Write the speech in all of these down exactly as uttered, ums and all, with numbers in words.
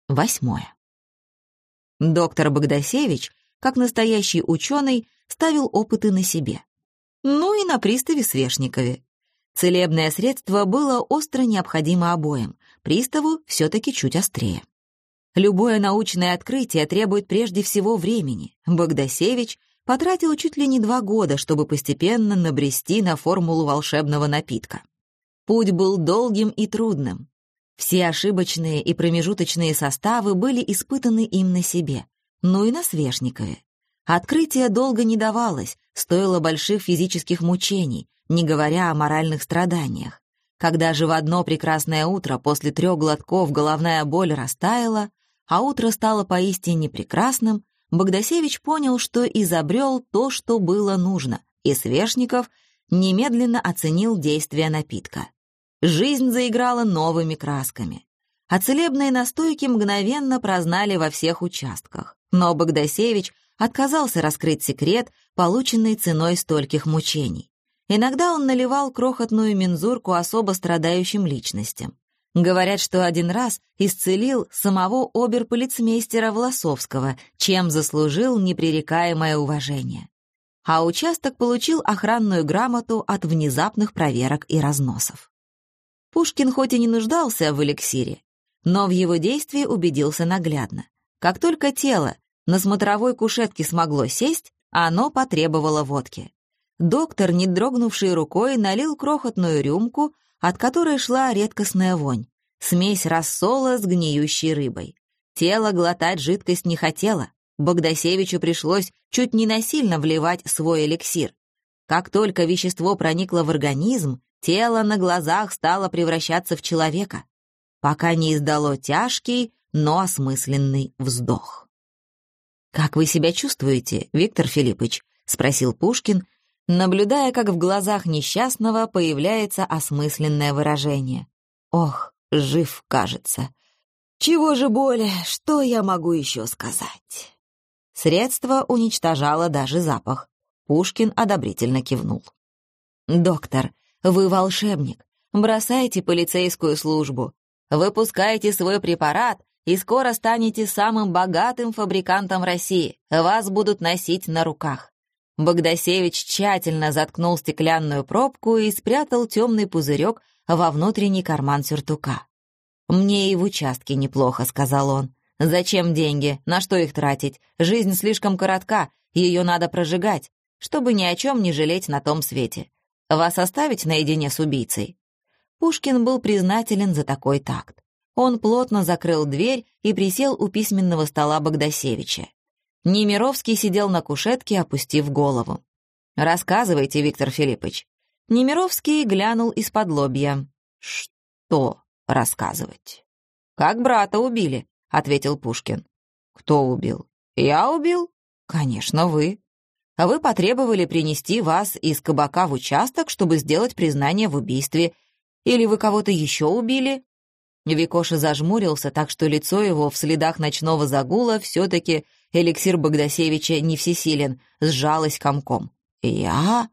Восьмое. Доктор Богдасевич, как настоящий ученый, ставил опыты на себе. Ну и на приставе Свешникове. Целебное средство было остро необходимо обоим, приставу все-таки чуть острее. Любое научное открытие требует прежде всего времени. Богдасевич потратил чуть ли не два года, чтобы постепенно набрести на формулу волшебного напитка. Путь был долгим и трудным. Все ошибочные и промежуточные составы были испытаны им на себе, ну и на Свешникове. Открытие долго не давалось, стоило больших физических мучений, не говоря о моральных страданиях. Когда же в одно прекрасное утро после трех глотков головная боль растаяла, а утро стало поистине прекрасным, Богдасевич понял, что изобрел то, что было нужно, и Свешников немедленно оценил действие напитка. Жизнь заиграла новыми красками. А целебные настойки мгновенно прознали во всех участках. Но Богдасевич отказался раскрыть секрет, полученный ценой стольких мучений. Иногда он наливал крохотную мензурку особо страдающим личностям. Говорят, что один раз исцелил самого оберполицмейстера Власовского, чем заслужил непререкаемое уважение. А участок получил охранную грамоту от внезапных проверок и разносов. Пушкин хоть и не нуждался в эликсире, но в его действии убедился наглядно. Как только тело на смотровой кушетке смогло сесть, оно потребовало водки. Доктор, не дрогнувшей рукой, налил крохотную рюмку, от которой шла редкостная вонь, смесь рассола с гниющей рыбой. Тело глотать жидкость не хотело. Богдасевичу пришлось чуть не насильно вливать свой эликсир. Как только вещество проникло в организм, тело на глазах стало превращаться в человека, пока не издало тяжкий, но осмысленный вздох. «Как вы себя чувствуете, Виктор Филиппович?» — спросил Пушкин, наблюдая, как в глазах несчастного появляется осмысленное выражение. «Ох, жив, кажется. Чего же более, что я могу еще сказать?» Средство уничтожало даже запах. Пушкин одобрительно кивнул. «Доктор, вы волшебник. Бросайте полицейскую службу. Выпускайте свой препарат, и скоро станете самым богатым фабрикантом России. Вас будут носить на руках». Богдасевич тщательно заткнул стеклянную пробку и спрятал темный пузырек во внутренний карман сюртука. «Мне и в участке неплохо», — сказал он. «Зачем деньги? На что их тратить? Жизнь слишком коротка, ее надо прожигать, чтобы ни о чем не жалеть на том свете. Вас оставить наедине с убийцей?» Пушкин был признателен за такой такт. Он плотно закрыл дверь и присел у письменного стола Богдасевича. Немировский сидел на кушетке, опустив голову. «Рассказывайте, Виктор Филиппович». Немировский глянул из-под лобья. «Что рассказывать?» «Как брата убили», — ответил Пушкин. «Кто убил? Я убил?» «Конечно, вы. А вы потребовали принести вас из кабака в участок, чтобы сделать признание в убийстве. Или вы кого-то еще убили?» Викоша зажмурился, так что лицо его в следах ночного загула все-таки эликсир Богдасевича не всесилен, сжалось комком. «Я?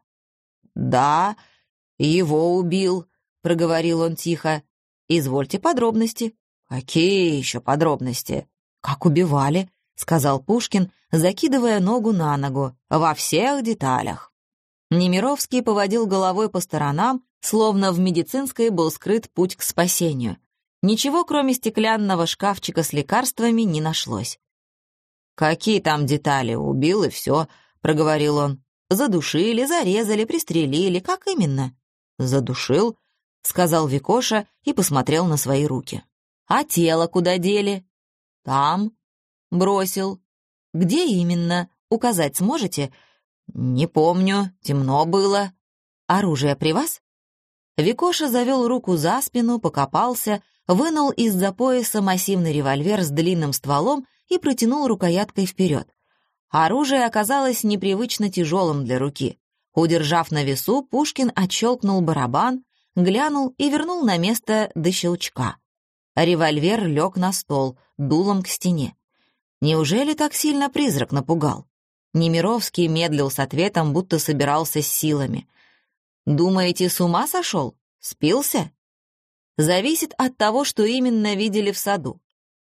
Да, его убил», — проговорил он тихо. «Извольте подробности». «Какие еще подробности?» «Как убивали», — сказал Пушкин, закидывая ногу на ногу. «Во всех деталях». Немировский поводил головой по сторонам, словно в медицинской был скрыт путь к спасению. Ничего, кроме стеклянного шкафчика с лекарствами, не нашлось. «Какие там детали? Убил и все», — проговорил он. «Задушили, зарезали, пристрелили. Как именно?» «Задушил», — сказал Викоша и посмотрел на свои руки. «А тело куда дели?» «Там». «Бросил». «Где именно? Указать сможете?» «Не помню. Темно было». «Оружие при вас?» Викоша завел руку за спину, покопался, вынул из-за пояса массивный револьвер с длинным стволом и протянул рукояткой вперед. Оружие оказалось непривычно тяжелым для руки. Удержав на весу, Пушкин отщелкнул барабан, глянул и вернул на место до щелчка. Револьвер лег на стол, дулом к стене. Неужели так сильно призрак напугал? Немировский медлил с ответом, будто собирался с силами. «Думаете, с ума сошел? Спился?» «Зависит от того, что именно видели в саду.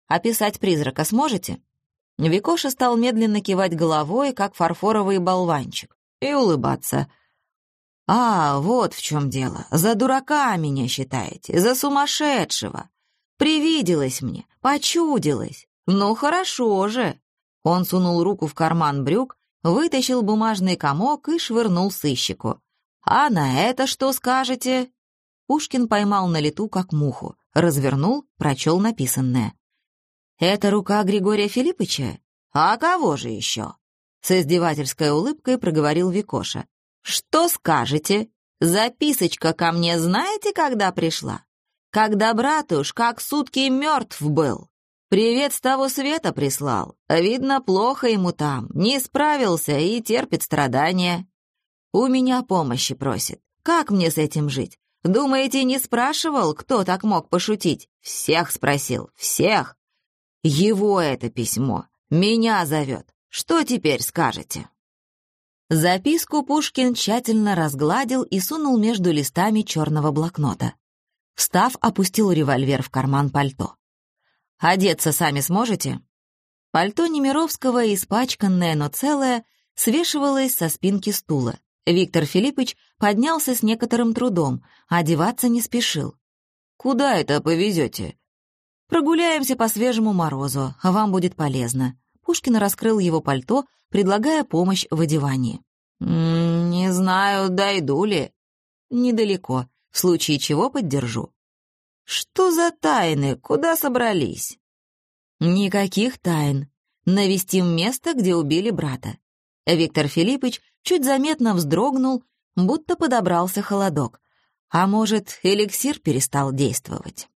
Описать призрака сможете?» Викоша стал медленно кивать головой, как фарфоровый болванчик, и улыбаться. «А, вот в чем дело. За дурака меня считаете, за сумасшедшего. Привиделось мне, почудилось. Ну, хорошо же». Он сунул руку в карман брюк, вытащил бумажный комок и швырнул сыщику. «А на это что скажете?» Пушкин поймал на лету, как муху, развернул, прочел написанное. «Это рука Григория Филиппыча? А кого же еще?» С издевательской улыбкой проговорил Викоша. «Что скажете? Записочка ко мне знаете, когда пришла? Когда брат уж как сутки мертв был. Привет с того света прислал. Видно, плохо ему там, не справился и терпит страдания. У меня помощи просит. Как мне с этим жить? Думаете, не спрашивал, кто так мог пошутить? Всех спросил, всех. Его это письмо. Меня зовет. Что теперь скажете?» Записку Пушкин тщательно разгладил и сунул между листами черного блокнота. Встав, опустил револьвер в карман пальто. «Одеться сами сможете?» Пальто Немировского, испачканное, но целое, свешивалось со спинки стула. Виктор Филиппыч поднялся с некоторым трудом, а одеваться не спешил. «Куда это повезете?» «Прогуляемся по свежему морозу, а вам будет полезно». Пушкин раскрыл его пальто, предлагая помощь в одевании. «М-м, «Не знаю, дойду ли?» «Недалеко, в случае чего поддержу». «Что за тайны? Куда собрались?» «Никаких тайн. Навестим место, где убили брата». Виктор Филиппыч чуть заметно вздрогнул, будто подобрался холодок. А может, эликсир перестал действовать.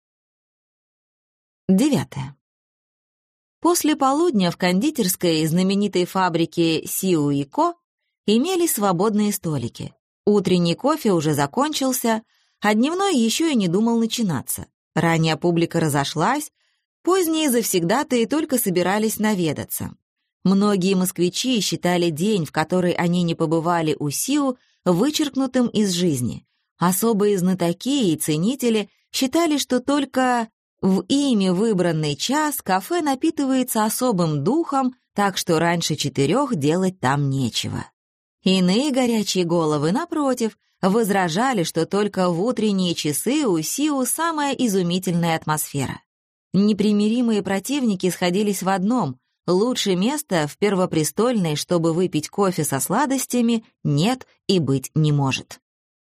Девятое. После полудня в кондитерской знаменитой фабрике Сиу и Ко имелись свободные столики. Утренний кофе уже закончился, а дневной еще и не думал начинаться. Ранняя публика разошлась, поздние завсегдатаи только собирались наведаться. Многие москвичи считали день, в который они не побывали у Сиу, вычеркнутым из жизни. Особые знатоки и ценители считали, что только в ими выбранный час кафе напитывается особым духом, так что раньше четырех делать там нечего. Иные горячие головы, напротив, возражали, что только в утренние часы у Сиу самая изумительная атмосфера. Непримиримые противники сходились в одном: лучше места в Первопрестольной, чтобы выпить кофе со сладостями, нет и быть не может.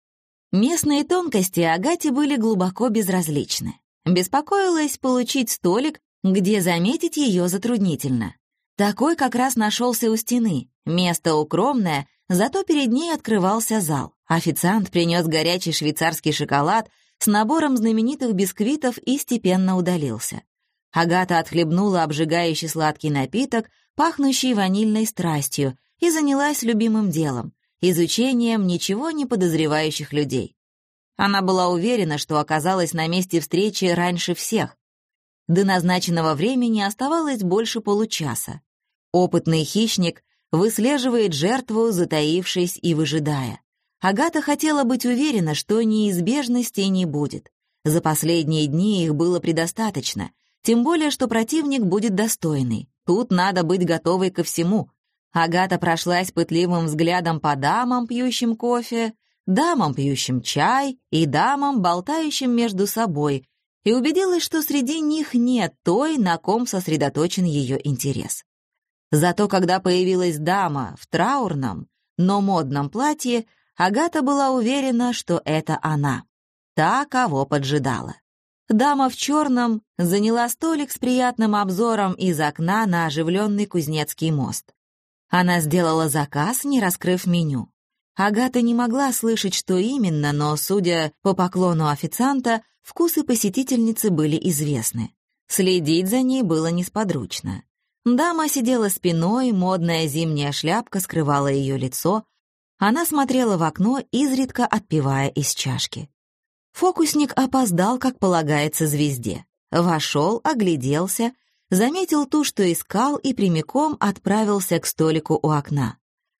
Местные тонкости Агате были глубоко безразличны. Беспокоилась получить столик, где заметить ее затруднительно. Такой как раз нашелся у стены, место укромное, зато перед ней открывался зал. Официант принес горячий швейцарский шоколад с набором знаменитых бисквитов и степенно удалился. Агата отхлебнула обжигающий сладкий напиток, пахнущий ванильной страстью, и занялась любимым делом — изучением ничего не подозревающих людей. Она была уверена, что оказалась на месте встречи раньше всех. До назначенного времени оставалось больше получаса. Опытный хищник выслеживает жертву, затаившись и выжидая. Агата хотела быть уверена, что неизбежностей не будет. За последние дни их было предостаточно, тем более, что противник будет достойный. Тут надо быть готовой ко всему. Агата прошлась пытливым взглядом по дамам, пьющим кофе, дамам, пьющим чай, и дамам, болтающим между собой, и убедилась, что среди них нет той, на ком сосредоточен ее интерес. Зато когда появилась дама в траурном, но модном платье, Агата была уверена, что это она, та, кого поджидала. Дама в черном заняла столик с приятным обзором из окна на оживленный Кузнецкий мост. Она сделала заказ, не раскрыв меню. Агата не могла слышать, что именно, но, судя по поклону официанта, вкусы посетительницы были известны. Следить за ней было несподручно. Дама сидела спиной, модная зимняя шляпка скрывала ее лицо. Она смотрела в окно, изредка отпивая из чашки. Фокусник опоздал, как полагается звезде. Вошел, огляделся, заметил ту, что искал, и прямиком отправился к столику у окна.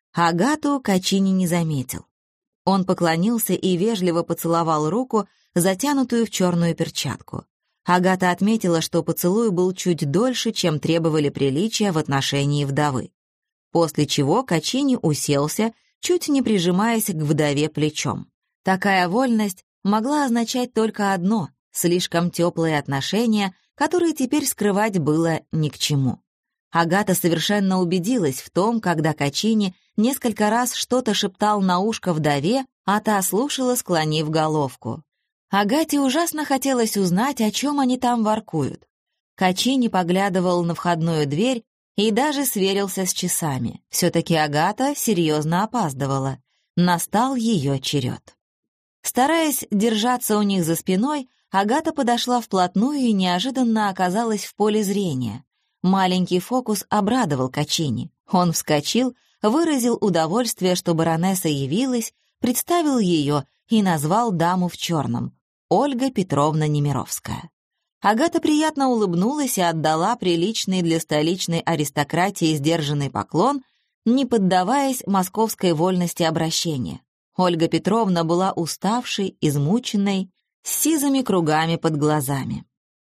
Агату Качини не заметил. Он поклонился и вежливо поцеловал руку, затянутую в черную перчатку. Агата отметила, что поцелуй был чуть дольше, чем требовали приличия в отношении вдовы. После чего Качини уселся, чуть не прижимаясь к вдове плечом. Такая вольность могла означать только одно — слишком теплые отношения, которые теперь скрывать было ни к чему. Агата совершенно убедилась в том, когда Качини несколько раз что-то шептал на ушко вдове, а та слушала, склонив головку. Агате ужасно хотелось узнать, о чем они там воркуют. Качини поглядывал на входную дверь и даже сверился с часами. Все-таки Агата серьезно опаздывала. Настал ее черед. Стараясь держаться у них за спиной, Агата подошла вплотную и неожиданно оказалась в поле зрения. Маленький фокус обрадовал Качини. Он вскочил, выразил удовольствие, что баронесса явилась, представил ее и назвал даму в черном — Ольга Петровна Немировская. Агата приятно улыбнулась и отдала приличный для столичной аристократии сдержанный поклон, не поддаваясь московской вольности обращения. Ольга Петровна была уставшей, измученной, с сизыми кругами под глазами.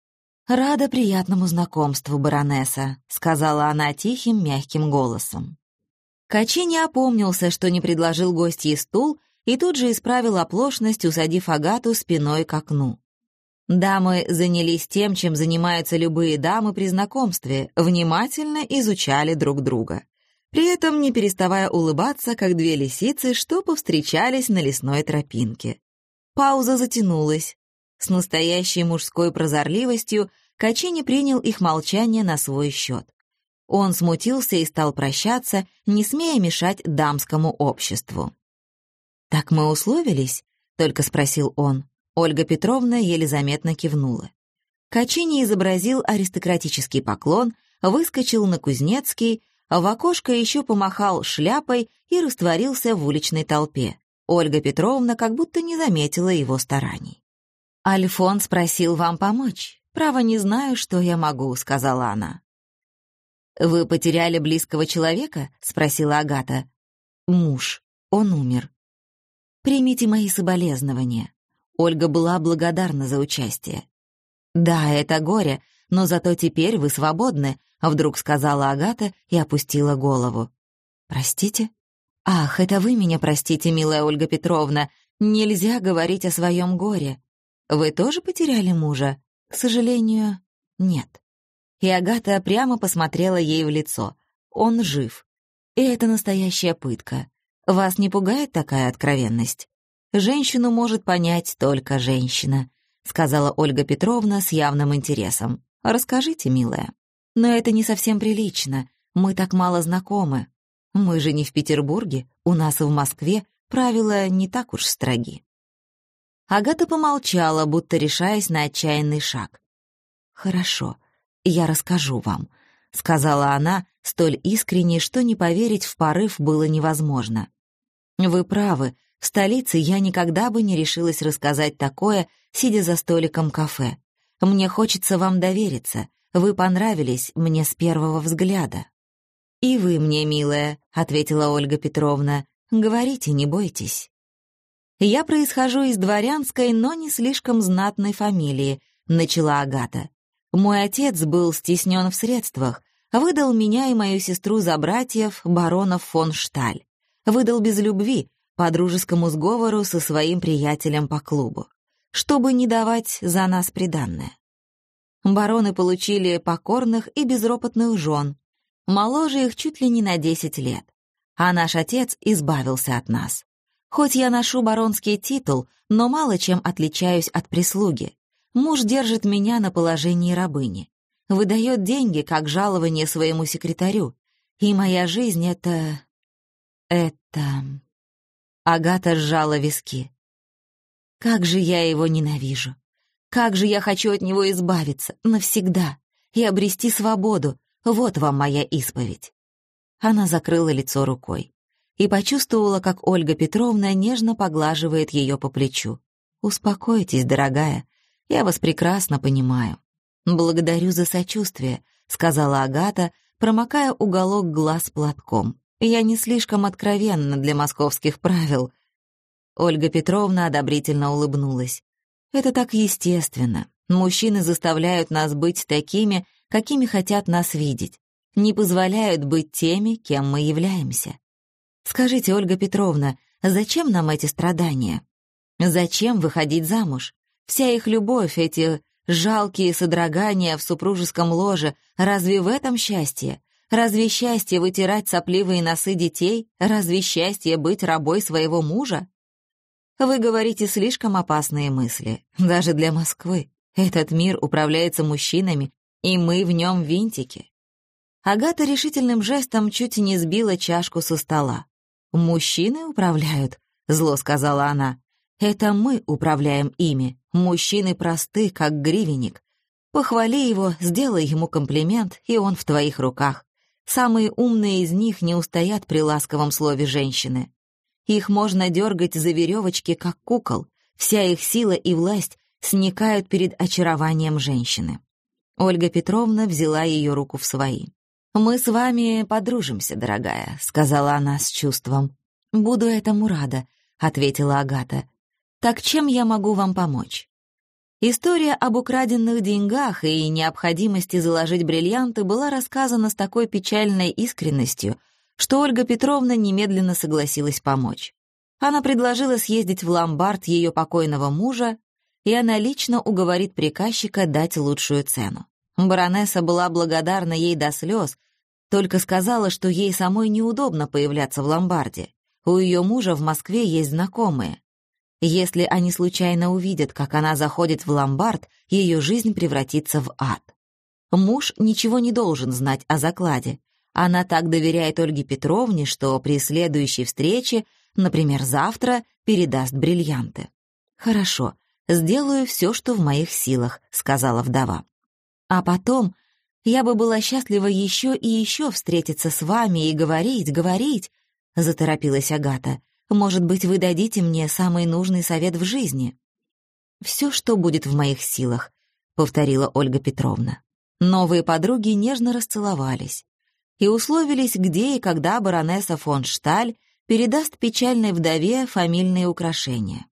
«Рада приятному знакомству, баронесса», — сказала она тихим, мягким голосом. Качини опомнился, что не предложил гостье стул, и тут же исправил оплошность, усадив Агату спиной к окну. Дамы занялись тем, чем занимаются любые дамы при знакомстве, внимательно изучали друг друга, при этом не переставая улыбаться, как две лисицы, что повстречались на лесной тропинке. Пауза затянулась. С настоящей мужской прозорливостью Качини принял их молчание на свой счет. Он смутился и стал прощаться, не смея мешать дамскому обществу. «Так мы условились?» — только спросил он. Ольга Петровна еле заметно кивнула. Качини изобразил аристократический поклон, выскочил на Кузнецкий, а в окошко еще помахал шляпой и растворился в уличной толпе. Ольга Петровна как будто не заметила его стараний. «Альфонс просил вам помочь. Право, не знаю, что я могу», — сказала она. «Вы потеряли близкого человека?» — спросила Агата. «Муж. Он умер. Примите мои соболезнования». Ольга была благодарна за участие. «Да, это горе, но зато теперь вы свободны», — вдруг сказала Агата и опустила голову. «Простите?» «Ах, это вы меня простите, милая Ольга Петровна. Нельзя говорить о своем горе. Вы тоже потеряли мужа?» «К сожалению, нет». И Агата прямо посмотрела ей в лицо. «Он жив. И это настоящая пытка. Вас не пугает такая откровенность? Женщину может понять только женщина», — сказала Ольга Петровна с явным интересом. «Расскажите, милая». «Но это не совсем прилично. Мы так мало знакомы. Мы же не в Петербурге, у нас в Москве правила не так уж строги». Агата помолчала, будто решаясь на отчаянный шаг. «Хорошо, я расскажу вам», — сказала она, столь искренне, что не поверить в порыв было невозможно. «Вы правы, в столице я никогда бы не решилась рассказать такое, сидя за столиком кафе. Мне хочется вам довериться, вы понравились мне с первого взгляда». «И вы мне, милая», — ответила Ольга Петровна, — «говорите, не бойтесь». «Я происхожу из дворянской, но не слишком знатной фамилии», — начала Агата. «Мой отец был стеснен в средствах, выдал меня и мою сестру за братьев баронов фон Шталь. Выдал без любви, по дружескому сговору со своим приятелем по клубу, чтобы не давать за нас приданное. Бароны получили покорных и безропотных жен, моложе их чуть ли не на десять лет, а наш отец избавился от нас. Хоть я ношу баронский титул, но мало чем отличаюсь от прислуги. Муж держит меня на положении рабыни, выдает деньги как жалование своему секретарю, и моя жизнь — это... это...» Агата сжала виски. «Как же я его ненавижу! Как же я хочу от него избавиться навсегда и обрести свободу! Вот вам моя исповедь!» Она закрыла лицо рукой и почувствовала, как Ольга Петровна нежно поглаживает ее по плечу. «Успокойтесь, дорогая, я вас прекрасно понимаю». «Благодарю за сочувствие», — сказала Агата, промокая уголок глаз платком. «Я не слишком откровенна для московских правил». Ольга Петровна одобрительно улыбнулась. «Это так естественно. Мужчины заставляют нас быть такими, какими хотят нас видеть, не позволяют быть теми, кем мы являемся. Скажите, Ольга Петровна, зачем нам эти страдания? Зачем выходить замуж? Вся их любовь, эти жалкие содрогания в супружеском ложе, разве в этом счастье? Разве счастье вытирать сопливые носы детей? Разве счастье быть рабой своего мужа? Вы говорите слишком опасные мысли, даже для Москвы. Этот мир управляется мужчинами, и мы в нем винтики. Агата решительным жестом чуть не сбила чашку со стола. «Мужчины управляют», — зло сказала она. «Это мы управляем ими. Мужчины просты, как гривенник. Похвали его, сделай ему комплимент, и он в твоих руках. Самые умные из них не устоят при ласковом слове женщины. Их можно дергать за веревочки, как кукол. Вся их сила и власть сникают перед очарованием женщины». Ольга Петровна взяла ее руку в свои. «Мы с вами подружимся, дорогая», — сказала она с чувством. «Буду этому рада», — ответила Агата. «Так чем я могу вам помочь?» История об украденных деньгах и необходимости заложить бриллианты была рассказана с такой печальной искренностью, что Ольга Петровна немедленно согласилась помочь. Она предложила съездить в ломбард ее покойного мужа, и она лично уговорит приказчика дать лучшую цену. Баронесса была благодарна ей до слез, только сказала, что ей самой неудобно появляться в ломбарде. У ее мужа в Москве есть знакомые. Если они случайно увидят, как она заходит в ломбард, ее жизнь превратится в ад. Муж ничего не должен знать о закладе. Она так доверяет Ольге Петровне, что при следующей встрече, например, завтра, передаст бриллианты. «Хорошо, сделаю все, что в моих силах», — сказала вдова. «А потом я бы была счастлива еще и еще встретиться с вами и говорить, говорить», — заторопилась Агата. «Может быть, вы дадите мне самый нужный совет в жизни?» «Все, что будет в моих силах», — повторила Ольга Петровна. Новые подруги нежно расцеловались и условились, где и когда баронесса фон Шталь передаст печальной вдове фамильные украшения.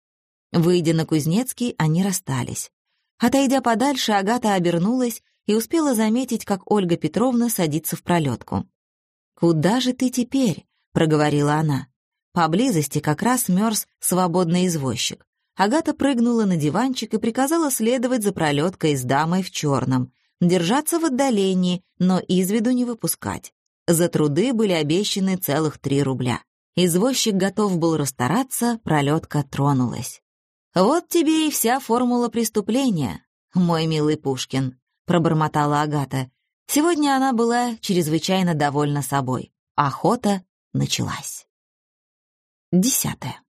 Выйдя на Кузнецкий, они расстались. Отойдя подальше, Агата обернулась и успела заметить, как Ольга Петровна садится в пролетку. «Куда же ты теперь?» — проговорила она. Поблизости как раз мерз свободный извозчик. Агата прыгнула на диванчик и приказала следовать за пролеткой с дамой в черном, держаться в отдалении, но из виду не выпускать. За труды были обещаны целых три рубля. Извозчик готов был расстараться, пролетка тронулась. «Вот тебе и вся формула преступления, мой милый Пушкин», — пробормотала Агата. Сегодня она была чрезвычайно довольна собой. Охота началась. Десятое.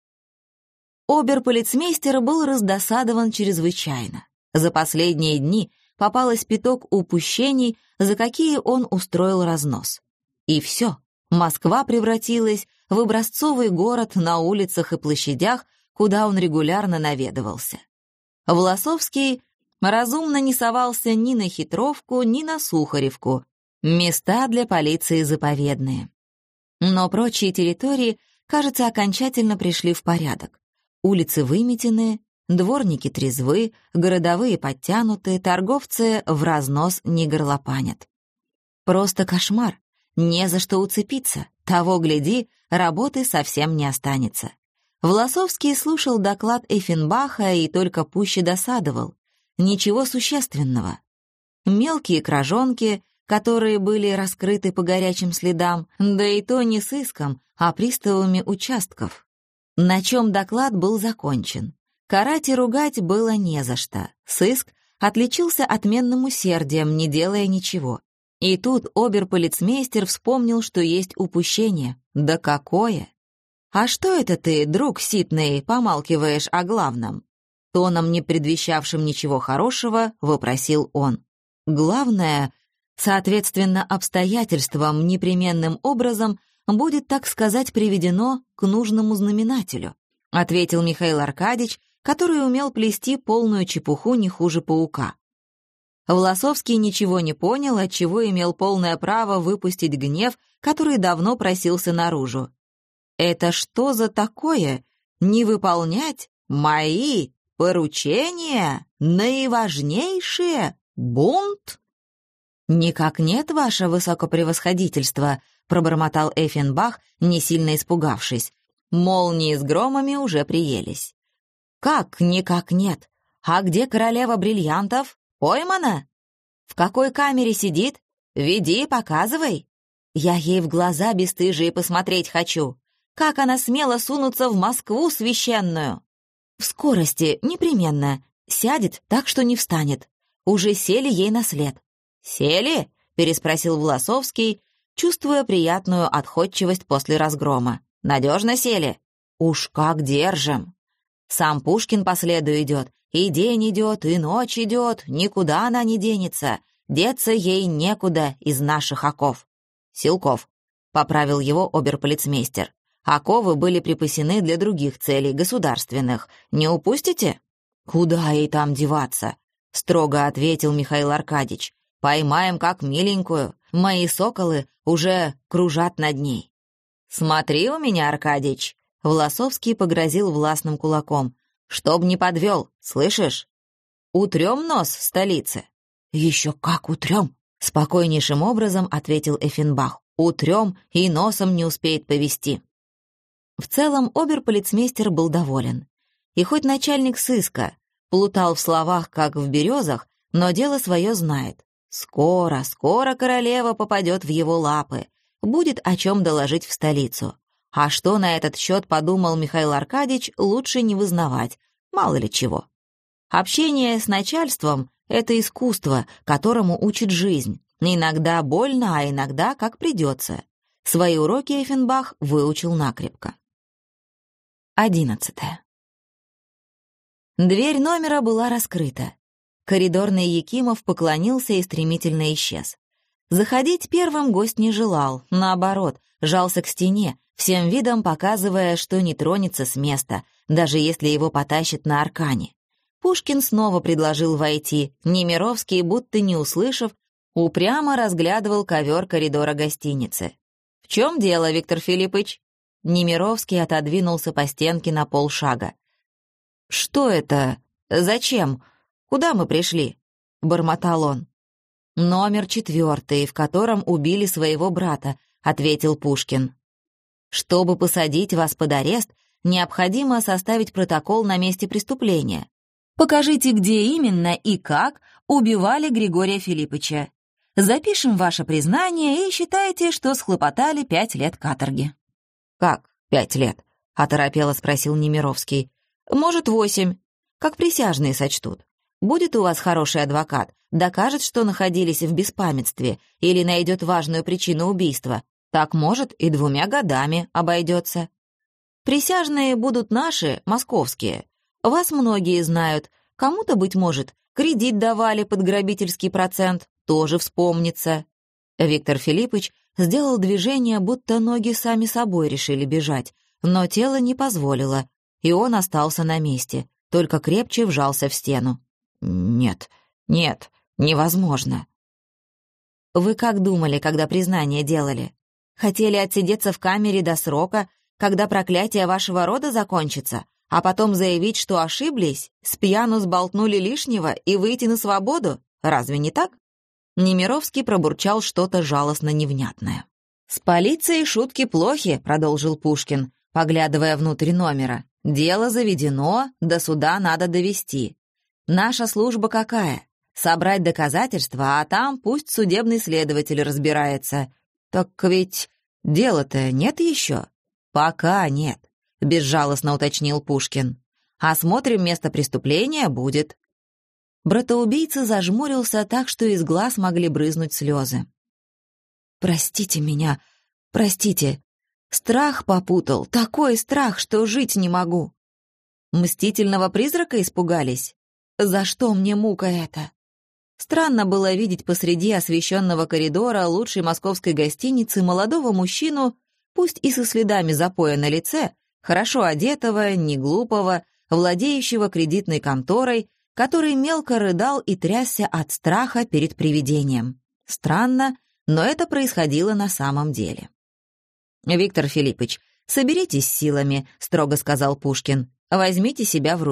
Обер-полицмейстер был раздосадован чрезвычайно. За последние дни попалось пяток упущений, за какие он устроил разнос. И все, Москва превратилась в образцовый город на улицах и площадях, куда он регулярно наведывался. Власовский разумно не совался ни на Хитровку, ни на Сухаревку, места для полиции заповедные. Но прочие территории, кажется, окончательно пришли в порядок. Улицы выметены, дворники трезвы, городовые подтянуты, торговцы в разнос не горлопанят. Просто кошмар, не за что уцепиться, того, гляди, работы совсем не останется. Власовский слушал доклад Эйфенбаха и только пуще досадовал. Ничего существенного. Мелкие кражонки, которые были раскрыты по горячим следам, да и то не сыском, а приставами участков. На чем доклад был закончен. Карать и ругать было не за что. Сыск отличился отменным усердием, не делая ничего. И тут обер-полицмейстер вспомнил, что есть упущение. Да какое! «А что это ты, друг ситный, помалкиваешь о главном?» Тоном, не предвещавшим ничего хорошего, вопросил он. «Главное, соответственно обстоятельствам, непременным образом, будет, так сказать, приведено к нужному знаменателю», ответил Михаил Аркадьевич, который умел плести полную чепуху не хуже паука. Власовский ничего не понял, отчего имел полное право выпустить гнев, который давно просился наружу. «Это что за такое? Не выполнять? Мои? Поручение? Наиважнейшее? Бунт?» «Никак нет, ваше высокопревосходительство», — пробормотал Эффенбах, не сильно испугавшись. Молнии с громами уже приелись. «Как никак нет? А где королева бриллиантов? Поймана? В какой камере сидит? Веди, показывай. Я ей в глаза бесстыжие посмотреть хочу. Как она смела сунуться в Москву священную?» «В скорости, непременно. Сядет, так что не встанет. Уже сели ей на след». «Сели?» — переспросил Власовский, чувствуя приятную отходчивость после разгрома. «Надежно сели?» «Уж как держим!» «Сам Пушкин по следу идет, и день идет, и ночь идет, никуда она не денется. Деться ей некуда из наших оков». «Силков», — поправил его оберполицмейстер. «Оковы были припасены для других целей, государственных. Не упустите?» «Куда ей там деваться?» — строго ответил Михаил Аркадьевич. «Поймаем как миленькую. Мои соколы уже кружат над ней». «Смотри у меня, Аркадьич!» — Власовский погрозил властным кулаком. «Чтоб не подвел, слышишь? Утрем нос в столице». «Еще как утрем!» — спокойнейшим образом ответил Эффенбах. «Утрем и носом не успеет повести». В целом оберполицмейстер был доволен. И хоть начальник сыска плутал в словах, как в березах, но дело свое знает. Скоро, скоро королева попадет в его лапы. Будет о чем доложить в столицу. А что на этот счет подумал Михаил Аркадьевич, лучше не вызнавать, мало ли чего. Общение с начальством — это искусство, которому учит жизнь. Иногда больно, а иногда как придется. Свои уроки Эффенбах выучил накрепко. Одиннадцатое. Дверь номера была раскрыта. Коридорный Якимов поклонился и стремительно исчез. Заходить первым гость не желал, наоборот, жался к стене, всем видом показывая, что не тронется с места, даже если его потащат на аркане. Пушкин снова предложил войти, Немировский, будто не услышав, упрямо разглядывал ковер коридора гостиницы. «В чем дело, Виктор Филиппович?» Немировский отодвинулся по стенке на полшага. «Что это? Зачем? Куда мы пришли?» — бормотал он. «Номер четвертый, в котором убили своего брата», — ответил Пушкин. «Чтобы посадить вас под арест, необходимо составить протокол на месте преступления. Покажите, где именно и как убивали Григория Филипповича. Запишем ваше признание и считайте, что схлопотали пять лет каторги». «Как пять лет?» — оторопело спросил Немировский. «Может, восемь. Как присяжные сочтут. Будет у вас хороший адвокат, докажет, что находились в беспамятстве, или найдет важную причину убийства. Так, может, и двумя годами обойдется. Присяжные будут наши, московские. Вас многие знают. Кому-то, быть может, кредит давали под грабительский процент, тоже вспомнится». Виктор Филиппович сделал движение, будто ноги сами собой решили бежать, но тело не позволило, и он остался на месте, только крепче вжался в стену. «Нет, нет, невозможно». «Вы как думали, когда признание делали? Хотели отсидеться в камере до срока, когда проклятие вашего рода закончится, а потом заявить, что ошиблись, спьяну сболтнули лишнего и выйти на свободу? Разве не так?» Немировский пробурчал что-то жалостно невнятное. «С полицией шутки плохи», — продолжил Пушкин, поглядывая внутрь номера. «Дело заведено, до суда надо довести. Наша служба какая? Собрать доказательства, а там пусть судебный следователь разбирается. Так ведь дела-то нет еще?» «Пока нет», — безжалостно уточнил Пушкин. «Осмотрим место преступления будет». Братоубийца зажмурился так, что из глаз могли брызнуть слезы. «Простите меня, простите. Страх попутал, такой страх, что жить не могу». «Мстительного призрака испугались? За что мне мука эта?» Странно было видеть посреди освещенного коридора лучшей московской гостиницы молодого мужчину, пусть и со следами запоя на лице, хорошо одетого, неглупого, владеющего кредитной конторой, который мелко рыдал и трясся от страха перед привидением. Странно, но это происходило на самом деле. «Виктор Филиппович, соберитесь силами», — строго сказал Пушкин. «Возьмите себя в руки.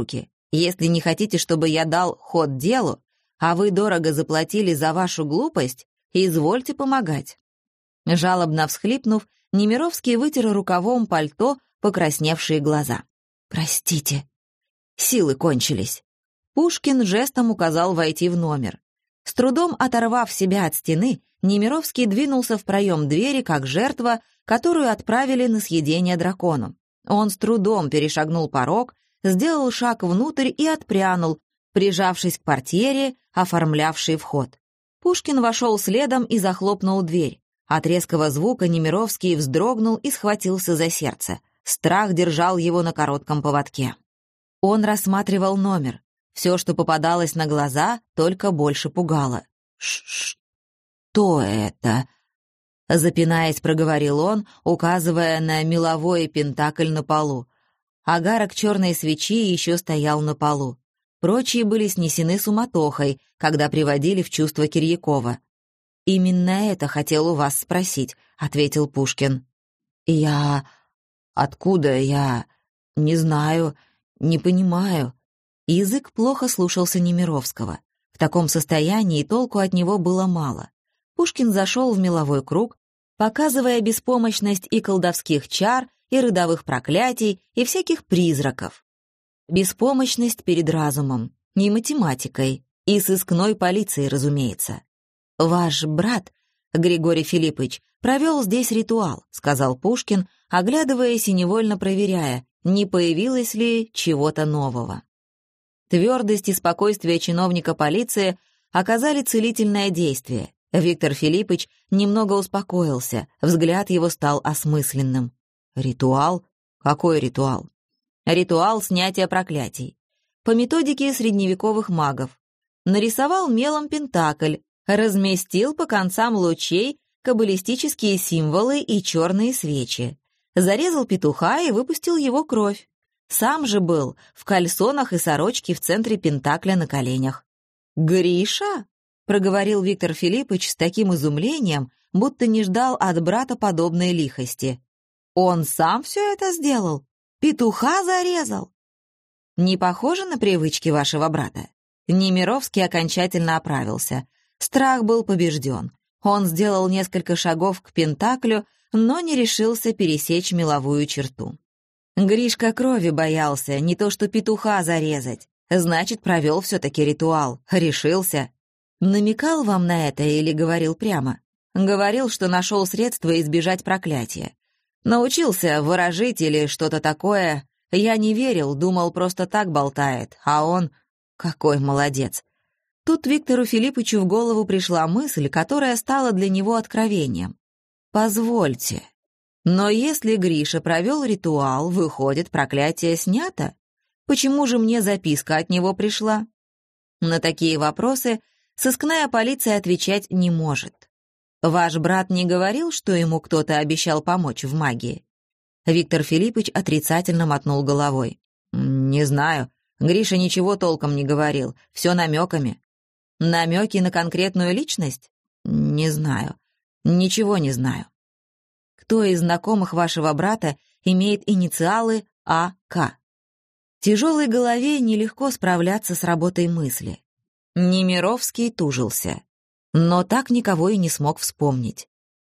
Если не хотите, чтобы я дал ход делу, а вы дорого заплатили за вашу глупость, извольте помогать». Жалобно всхлипнув, Немировский вытер рукавом пальто покрасневшие глаза. «Простите, силы кончились». Пушкин жестом указал войти в номер. С трудом оторвав себя от стены, Немировский двинулся в проем двери, как жертва, которую отправили на съедение дракону. Он с трудом перешагнул порог, сделал шаг внутрь и отпрянул, прижавшись к портьере, оформлявшей вход. Пушкин вошел следом и захлопнул дверь. От резкого звука Немировский вздрогнул и схватился за сердце. Страх держал его на коротком поводке. Он рассматривал номер. Все, что попадалось на глаза, только больше пугало. «Что это?» Запинаясь, проговорил он, указывая на меловой пентакль на полу. Огарок черной свечи еще стоял на полу. Прочие были снесены суматохой, когда приводили в чувство Кирьякова. «Именно это хотел у вас спросить», — ответил Пушкин. «Я... Откуда я? Не знаю, не понимаю». Язык плохо слушался Немировского. В таком состоянии толку от него было мало. Пушкин зашел в меловой круг, показывая беспомощность и колдовских чар, и родовых проклятий, и всяких призраков. Беспомощность перед разумом, и математикой, и сыскной полицией, разумеется. «Ваш брат, Григорий Филиппович, провел здесь ритуал», — сказал Пушкин, оглядываясь и невольно проверяя, не появилось ли чего-то нового. Твердость и спокойствие чиновника полиции оказали целительное действие. Виктор Филиппович немного успокоился, взгляд его стал осмысленным. «Ритуал? Какой ритуал?» «Ритуал снятия проклятий. По методике средневековых магов. Нарисовал мелом пентакль, разместил по концам лучей каббалистические символы и черные свечи. Зарезал петуха и выпустил его кровь. Сам же был в кальсонах и сорочке в центре пентакля на коленях». «Гриша?» — проговорил Виктор Филиппович с таким изумлением, будто не ждал от брата подобной лихости. «Он сам все это сделал? Петуха зарезал?» «Не похоже на привычки вашего брата?» Немировский окончательно оправился. Страх был побежден. Он сделал несколько шагов к пентаклю, но не решился пересечь меловую черту. Гришка крови боялся, не то что петуха зарезать. Значит, провел все-таки ритуал, решился. Намекал вам на это или говорил прямо? Говорил, что нашел средства избежать проклятия. Научился выражить или что-то такое. Я не верил, думал, просто так болтает, а он... Какой молодец. Тут Виктору Филипповичу в голову пришла мысль, которая стала для него откровением. «Позвольте, но если Гриша провел ритуал, выходит, проклятие снято? Почему же мне записка от него пришла?» На такие вопросы сыскная полиция отвечать не может. «Ваш брат не говорил, что ему кто-то обещал помочь в магии?» Виктор Филиппович отрицательно мотнул головой. «Не знаю. Гриша ничего толком не говорил. Все намеками». «Намеки на конкретную личность?» «Не знаю. Ничего не знаю». «Кто из знакомых вашего брата имеет инициалы А К?» Тяжелой голове нелегко справляться с работой мысли. Немировский тужился, но так никого и не смог вспомнить.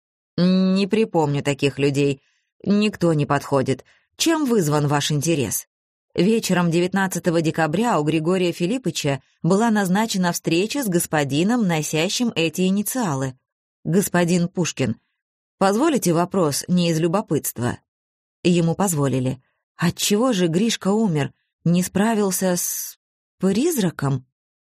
«Не припомню таких людей. Никто не подходит. Чем вызван ваш интерес?» Вечером девятнадцатого декабря у Григория Филипповича была назначена встреча с господином, носящим эти инициалы. «Господин Пушкин, позволите вопрос не из любопытства?» Ему позволили. «Отчего же Гришка умер? Не справился с... призраком?»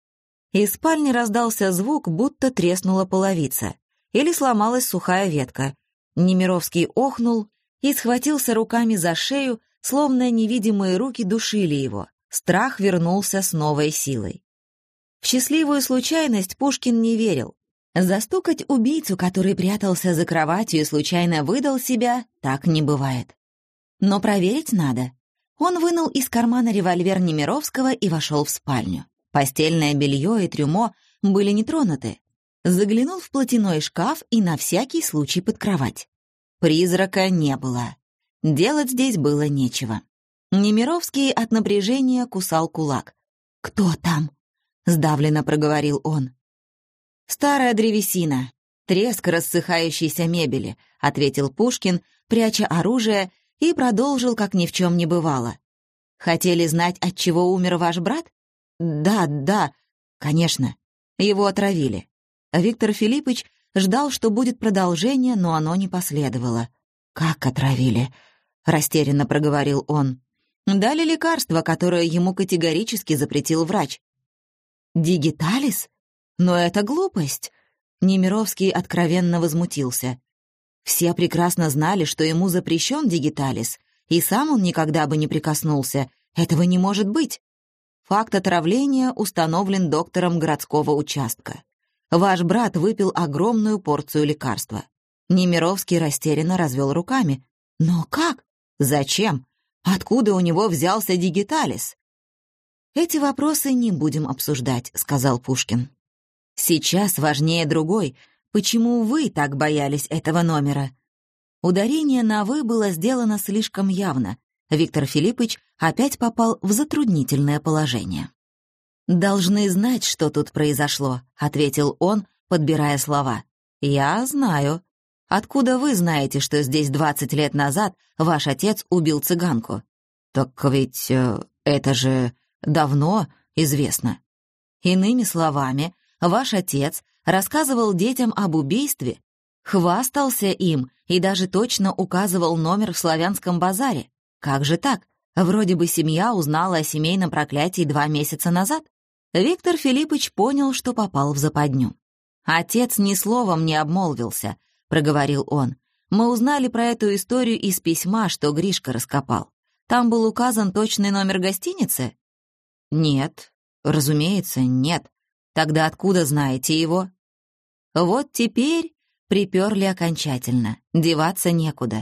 Из спальни раздался звук, будто треснула половица. Или сломалась сухая ветка. Немировский охнул и схватился руками за шею, словно невидимые руки душили его. Страх вернулся с новой силой. В счастливую случайность Пушкин не верил. Застукать убийцу, который прятался за кроватью и случайно выдал себя, так не бывает. Но проверить надо. Он вынул из кармана револьвер Немировского и вошел в спальню. Постельное белье и трюмо были не тронуты. Заглянул в платяной шкаф и на всякий случай под кровать. Призрака не было. Делать здесь было нечего. Немировский от напряжения кусал кулак. «Кто там?» — сдавленно проговорил он. «Старая древесина, треск рассыхающейся мебели», — ответил Пушкин, пряча оружие, и продолжил, как ни в чем не бывало. «Хотели знать, от чего умер ваш брат?» «Да, да, конечно. Его отравили». Виктор Филиппович ждал, что будет продолжение, но оно не последовало. «Как отравили?» — растерянно проговорил он. «Дали лекарство, которое ему категорически запретил врач». «Дигиталис? Но это глупость!» Немировский откровенно возмутился. Все прекрасно знали, что ему запрещен дигиталис, и сам он никогда бы не прикоснулся. Этого не может быть. Факт отравления установлен доктором городского участка. Ваш брат выпил огромную порцию лекарства. Немировский растерянно развел руками. «Но как? Зачем? Откуда у него взялся дигиталис?» «Эти вопросы не будем обсуждать», — сказал Пушкин. «Сейчас важнее другой. Почему вы так боялись этого номера?» Ударение на «вы» было сделано слишком явно. Виктор Филиппович опять попал в затруднительное положение. «Должны знать, что тут произошло», — ответил он, подбирая слова. «Я знаю. Откуда вы знаете, что здесь двадцать лет назад ваш отец убил цыганку?» «Так ведь э, это же давно известно». «Иными словами, ваш отец рассказывал детям об убийстве, хвастался им и даже точно указывал номер в Славянском базаре. Как же так? Вроде бы семья узнала о семейном проклятии два месяца назад». Виктор Филиппович понял, что попал в западню. «Отец ни словом не обмолвился», — проговорил он. «Мы узнали про эту историю из письма, что Гришка раскопал. Там был указан точный номер гостиницы?» «Нет, разумеется, нет. Тогда откуда знаете его?» Вот теперь приперли окончательно, деваться некуда.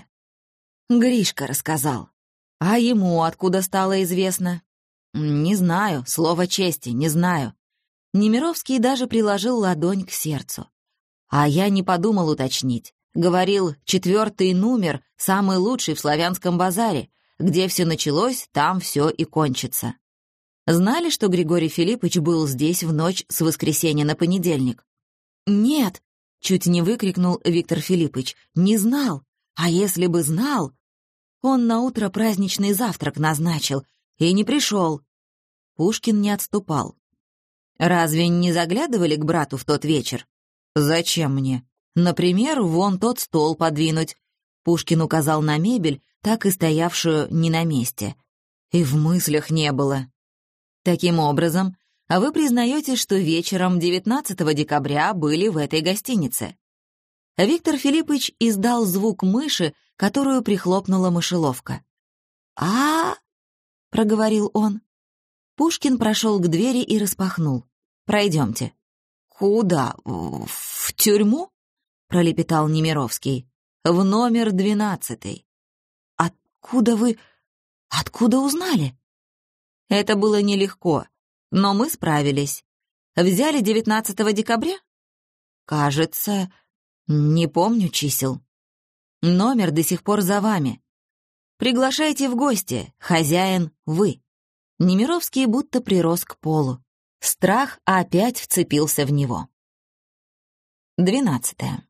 Гришка рассказал. А ему откуда стало известно? «Не знаю, слово чести, не знаю». Немировский даже приложил ладонь к сердцу. А я не подумал уточнить. Говорил, четвертый номер самый лучший в Славянском базаре. Где все началось, там все и кончится. Знали, что Григорий Филиппович был здесь в ночь с воскресенья на понедельник? «Нет!» — чуть не выкрикнул Виктор Филиппович. «Не знал! А если бы знал...» Он наутро праздничный завтрак назначил и не пришел. Пушкин не отступал. «Разве не заглядывали к брату в тот вечер?» «Зачем мне? Например, вон тот стол подвинуть». Пушкин указал на мебель, так и стоявшую не на месте. И в мыслях не было. Таким образом, вы признаете, что вечером девятнадцатого декабря были в этой гостинице. Виктор Филиппович издал звук мыши, которую прихлопнула мышеловка. «А-а-а!» — проговорил он. Пушкин прошел к двери и распахнул. «Пройдемте». «Куда? В тюрьму?» — пролепетал Немировский. «В номер двенадцатый». «Откуда вы... откуда узнали?» «Это было нелегко, но мы справились. Взяли девятнадцатого декабря?» «Кажется, не помню чисел. Номер до сих пор за вами. Приглашайте в гости, хозяин вы». Немировский будто прирос к полу. Страх опять вцепился в него. Двенадцатое.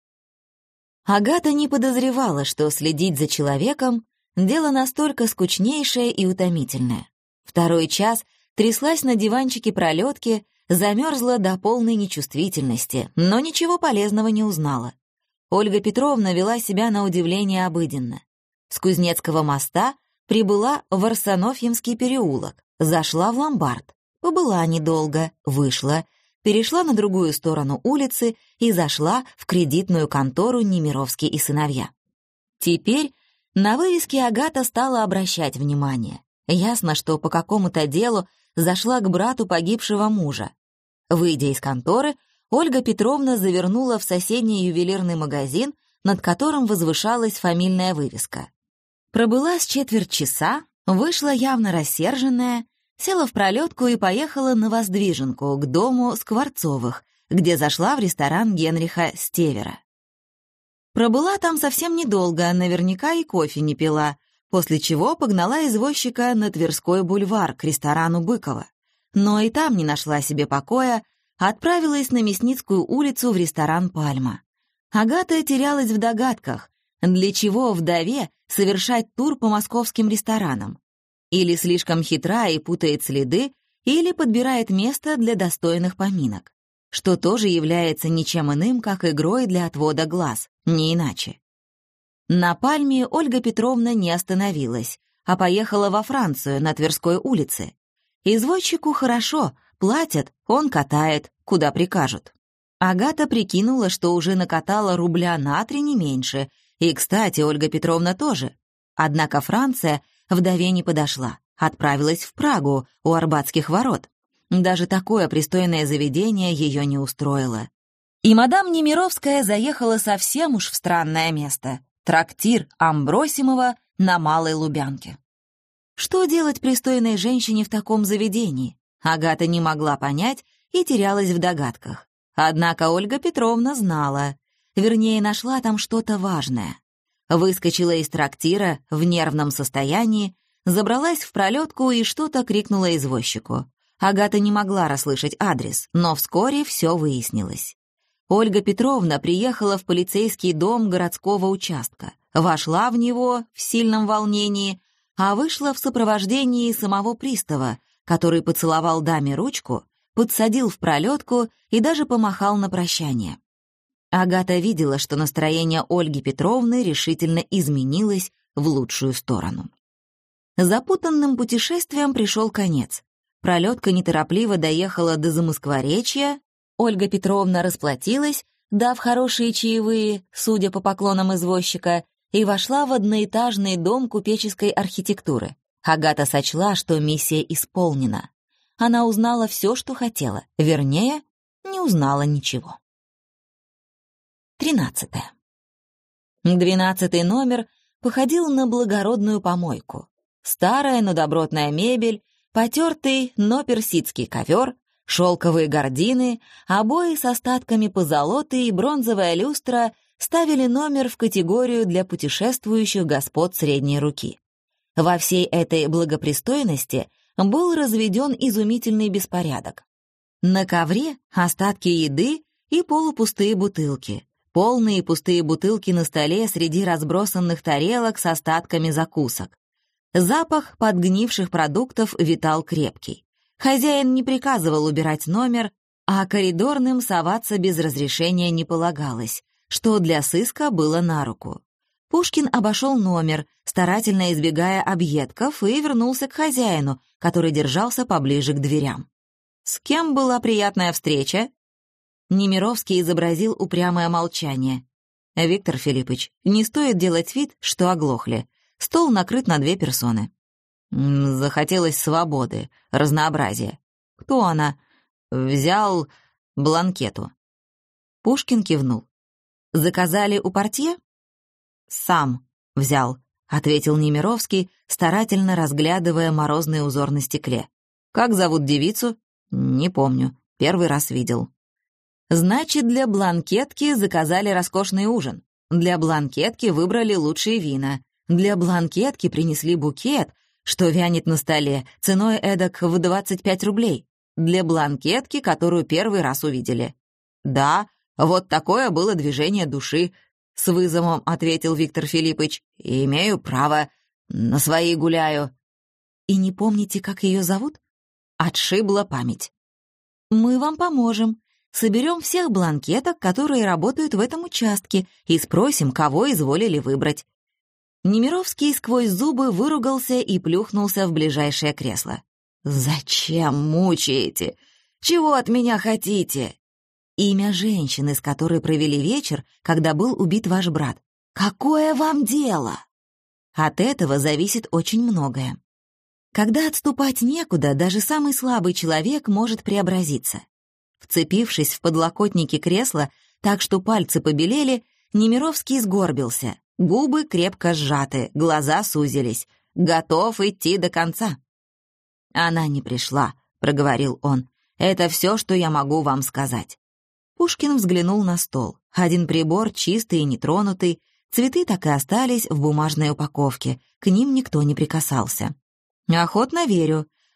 Агата не подозревала, что следить за человеком — дело настолько скучнейшее и утомительное. Второй час тряслась на диванчике пролетки, замерзла до полной нечувствительности, но ничего полезного не узнала. Ольга Петровна вела себя на удивление обыденно. С Кузнецкого моста прибыла в Арсенофьевский переулок, зашла в ломбард, побыла недолго, вышла, перешла на другую сторону улицы и зашла в кредитную контору Немировский и сыновья. Теперь на вывеске Агата стала обращать внимание. Ясно, что по какому-то делу зашла к брату погибшего мужа. Выйдя из конторы, Ольга Петровна завернула в соседний ювелирный магазин, над которым возвышалась фамильная вывеска. Пробыла с четверть часа, вышла явно рассерженная, села в пролетку и поехала на Воздвиженку, к дому Скворцовых, где зашла в ресторан Генриха Стевера. Пробыла там совсем недолго, наверняка и кофе не пила, после чего погнала извозчика на Тверской бульвар к ресторану Быкова. но и там не нашла себе покоя, отправилась на Мясницкую улицу в ресторан «Пальма». Агата терялась в догадках, для чего вдове совершать тур по московским ресторанам. Или слишком хитра и путает следы, или подбирает место для достойных поминок, что тоже является ничем иным, как игрой для отвода глаз, не иначе. На «Пальме» Ольга Петровна не остановилась, а поехала во Францию, на Тверской улице. Извозчику хорошо, платят, он катает, куда прикажут. Агата прикинула, что уже накатала рубля на три не меньше, и, кстати, Ольга Петровна тоже. Однако Франция вдове не подошла, отправилась в Прагу, у Арбатских ворот. Даже такое пристойное заведение ее не устроило. И мадам Немировская заехала совсем уж в странное место — трактир Амбросимова на Малой Лубянке. Что делать пристойной женщине в таком заведении? Агата не могла понять и терялась в догадках. Однако Ольга Петровна знала, вернее, нашла там что-то важное. Выскочила из трактира в нервном состоянии, забралась в пролетку и что-то крикнула извозчику. Агата не могла расслышать адрес, но вскоре все выяснилось. Ольга Петровна приехала в полицейский дом городского участка, вошла в него в сильном волнении, а вышла в сопровождении самого пристава, который поцеловал даме ручку, подсадил в пролетку и даже помахал на прощание. Агата видела, что настроение Ольги Петровны решительно изменилось в лучшую сторону. Запутанным путешествием пришел конец. Пролетка неторопливо доехала до Замоскворечья, Ольга Петровна расплатилась, дав хорошие чаевые, судя по поклонам извозчика, и вошла в одноэтажный дом купеческой архитектуры. Агата сочла, что миссия исполнена. Она узнала все, что хотела, вернее, не узнала ничего. Тринадцатое. Двенадцатый номер походил на благородную помойку. Старая, но добротная мебель, потертый, но персидский ковер, шелковые гардины, обои с остатками позолоты и бронзовая люстра ставили номер в категорию для путешествующих господ средней руки. Во всей этой благопристойности был разведен изумительный беспорядок. На ковре остатки еды и полупустые бутылки, полные пустые бутылки на столе среди разбросанных тарелок с остатками закусок. Запах подгнивших продуктов витал крепкий. Хозяин не приказывал убирать номер, а коридорным соваться без разрешения не полагалось, что для сыска было на руку. Пушкин обошел номер, старательно избегая объедков, и вернулся к хозяину, который держался поближе к дверям. «С кем была приятная встреча?» Немировский изобразил упрямое молчание. «Виктор Филиппович, не стоит делать вид, что оглохли. Стол накрыт на две персоны». Захотелось свободы, разнообразия. «Кто она?» «Взял бланкету». Пушкин кивнул. «Заказали у портье?» «Сам взял», — ответил Немировский, старательно разглядывая морозный узор на стекле. «Как зовут девицу?» «Не помню. Первый раз видел». «Значит, для бланкетки заказали роскошный ужин. Для бланкетки выбрали лучшие вина. Для бланкетки принесли букет, что вянет на столе, ценой эдак в двадцать пять рублей. Для бланкетки, которую первый раз увидели». «Да, вот такое было движение души», — с вызовом ответил Виктор Филиппович. «Имею право, на своей гуляю». «И не помните, как ее зовут?» Отшибла память. «Мы вам поможем. Соберем всех бланкеток, которые работают в этом участке, и спросим, кого изволили выбрать». Немировский сквозь зубы выругался и плюхнулся в ближайшее кресло. «Зачем мучаете? Чего от меня хотите?» «Имя женщины, с которой провели вечер, когда был убит ваш брат. Какое вам дело?» От этого зависит очень многое. Когда отступать некуда, даже самый слабый человек может преобразиться. Вцепившись в подлокотники кресла, так что пальцы побелели, Немировский сгорбился, губы крепко сжаты, глаза сузились. Готов идти до конца. «Она не пришла», — проговорил он. «Это все, что я могу вам сказать». Пушкин взглянул на стол. Один прибор чистый и нетронутый, цветы так и остались в бумажной упаковке, к ним никто не прикасался. «Охотно верю.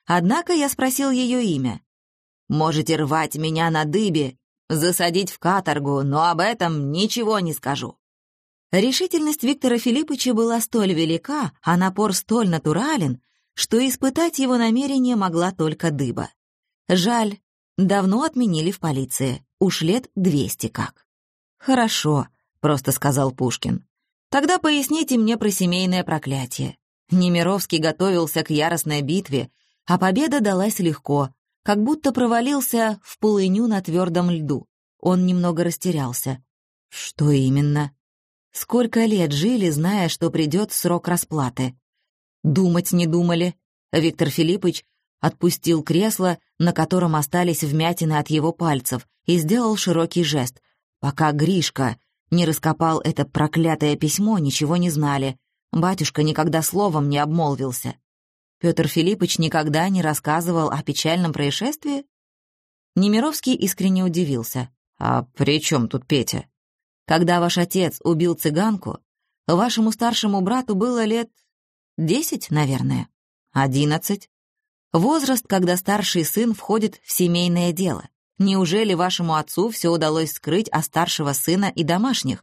Однако я спросил ее имя. «Можете рвать меня на дыбе, засадить в каторгу, но об этом ничего не скажу». Решительность Виктора Филиппыча была столь велика, а напор столь натурален, что испытать его намерение могла только дыба. Жаль, давно отменили в полиции, уж лет двести как. «Хорошо», — просто сказал Пушкин. «Тогда поясните мне про семейное проклятие». Немировский готовился к яростной битве, а победа далась легко, как будто провалился в полынью на твердом льду. Он немного растерялся. «Что именно?» Сколько лет жили, зная, что придет срок расплаты? Думать не думали. Виктор Филиппыч отпустил кресло, на котором остались вмятины от его пальцев, и сделал широкий жест. Пока Гришка не раскопал это проклятое письмо, ничего не знали. Батюшка никогда словом не обмолвился. Петр Филиппыч никогда не рассказывал о печальном происшествии? Немировский искренне удивился. «А при чем тут Петя?» Когда ваш отец убил цыганку, вашему старшему брату было лет десять, наверное, одиннадцать. Возраст, когда старший сын входит в семейное дело. Неужели вашему отцу все удалось скрыть от старшего сына и домашних?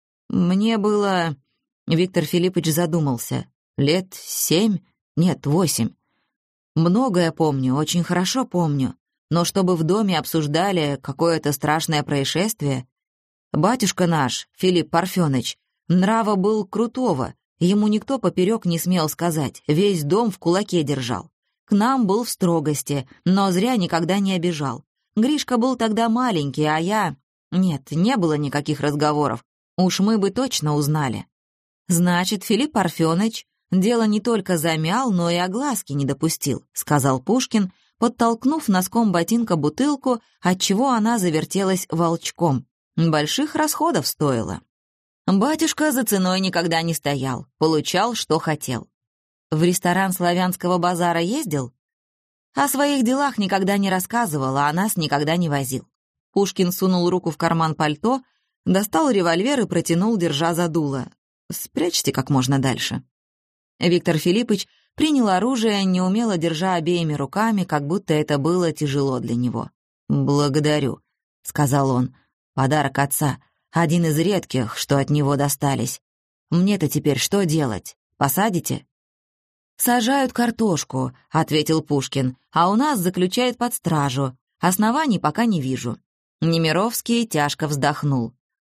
Мне было... Виктор Филиппыч задумался. Лет семь? Нет, восемь. Многое помню, очень хорошо помню. Но чтобы в доме обсуждали какое-то страшное происшествие... Батюшка наш, Филипп Парфёныч, нрава был крутого, ему никто поперек не смел сказать, весь дом в кулаке держал. К нам был в строгости, но зря никогда не обижал. Гришка был тогда маленький, а я... Нет, не было никаких разговоров, уж мы бы точно узнали. Значит, Филипп Парфёныч дело не только замял, но и огласки не допустил, сказал Пушкин, подтолкнув носком ботинка бутылку, отчего она завертелась волчком. Больших расходов стоило. Батюшка за ценой никогда не стоял, получал, что хотел. В ресторан славянского базара ездил? О своих делах никогда не рассказывал, а нас никогда не возил. Пушкин сунул руку в карман пальто, достал револьвер и протянул, держа за дуло. «Спрячьте как можно дальше». Виктор Филиппыч принял оружие, неумело держа обеими руками, как будто это было тяжело для него. «Благодарю», — сказал он. Подарок отца, один из редких, что от него достались. Мне-то теперь что делать? Посадите?» «Сажают картошку», — ответил Пушкин, «а у нас заключают под стражу. Оснований пока не вижу». Немировский тяжко вздохнул.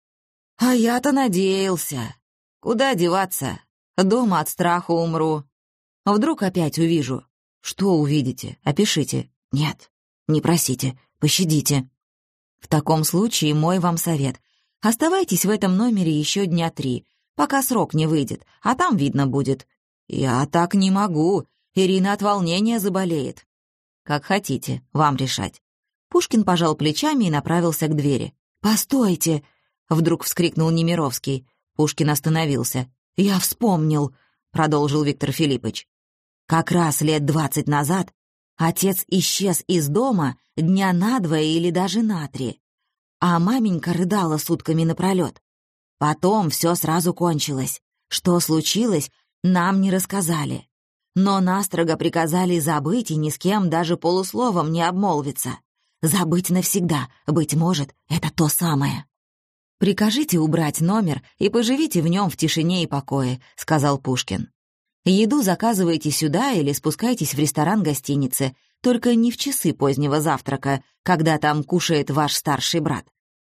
«А я-то надеялся. Куда деваться? Дома от страха умру. Вдруг опять увижу». «Что увидите? Опишите». «Нет, не просите, пощадите». «В таком случае мой вам совет. Оставайтесь в этом номере еще дня три, пока срок не выйдет, а там видно будет». «Я так не могу. Ирина от волнения заболеет». «Как хотите, вам решать». Пушкин пожал плечами и направился к двери. «Постойте!» — вдруг вскрикнул Немировский. Пушкин остановился. «Я вспомнил», — продолжил Виктор Филиппыч. «Как раз лет двадцать назад отец исчез из дома дня на два или даже на три, а маменька рыдала сутками напролет. Потом все сразу кончилось. Что случилось, нам не рассказали. Но настрого приказали забыть и ни с кем даже полусловом не обмолвиться. Забыть навсегда, быть может, это то самое». «Прикажите убрать номер и поживите в нем в тишине и покое», — сказал Пушкин. «Еду заказывайте сюда или спускайтесь в ресторан гостиницы, только не в часы позднего завтрака, когда там кушает ваш старший брат».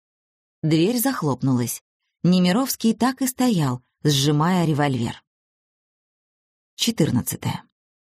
Дверь захлопнулась. Немировский так и стоял, сжимая револьвер. четырнадцатое.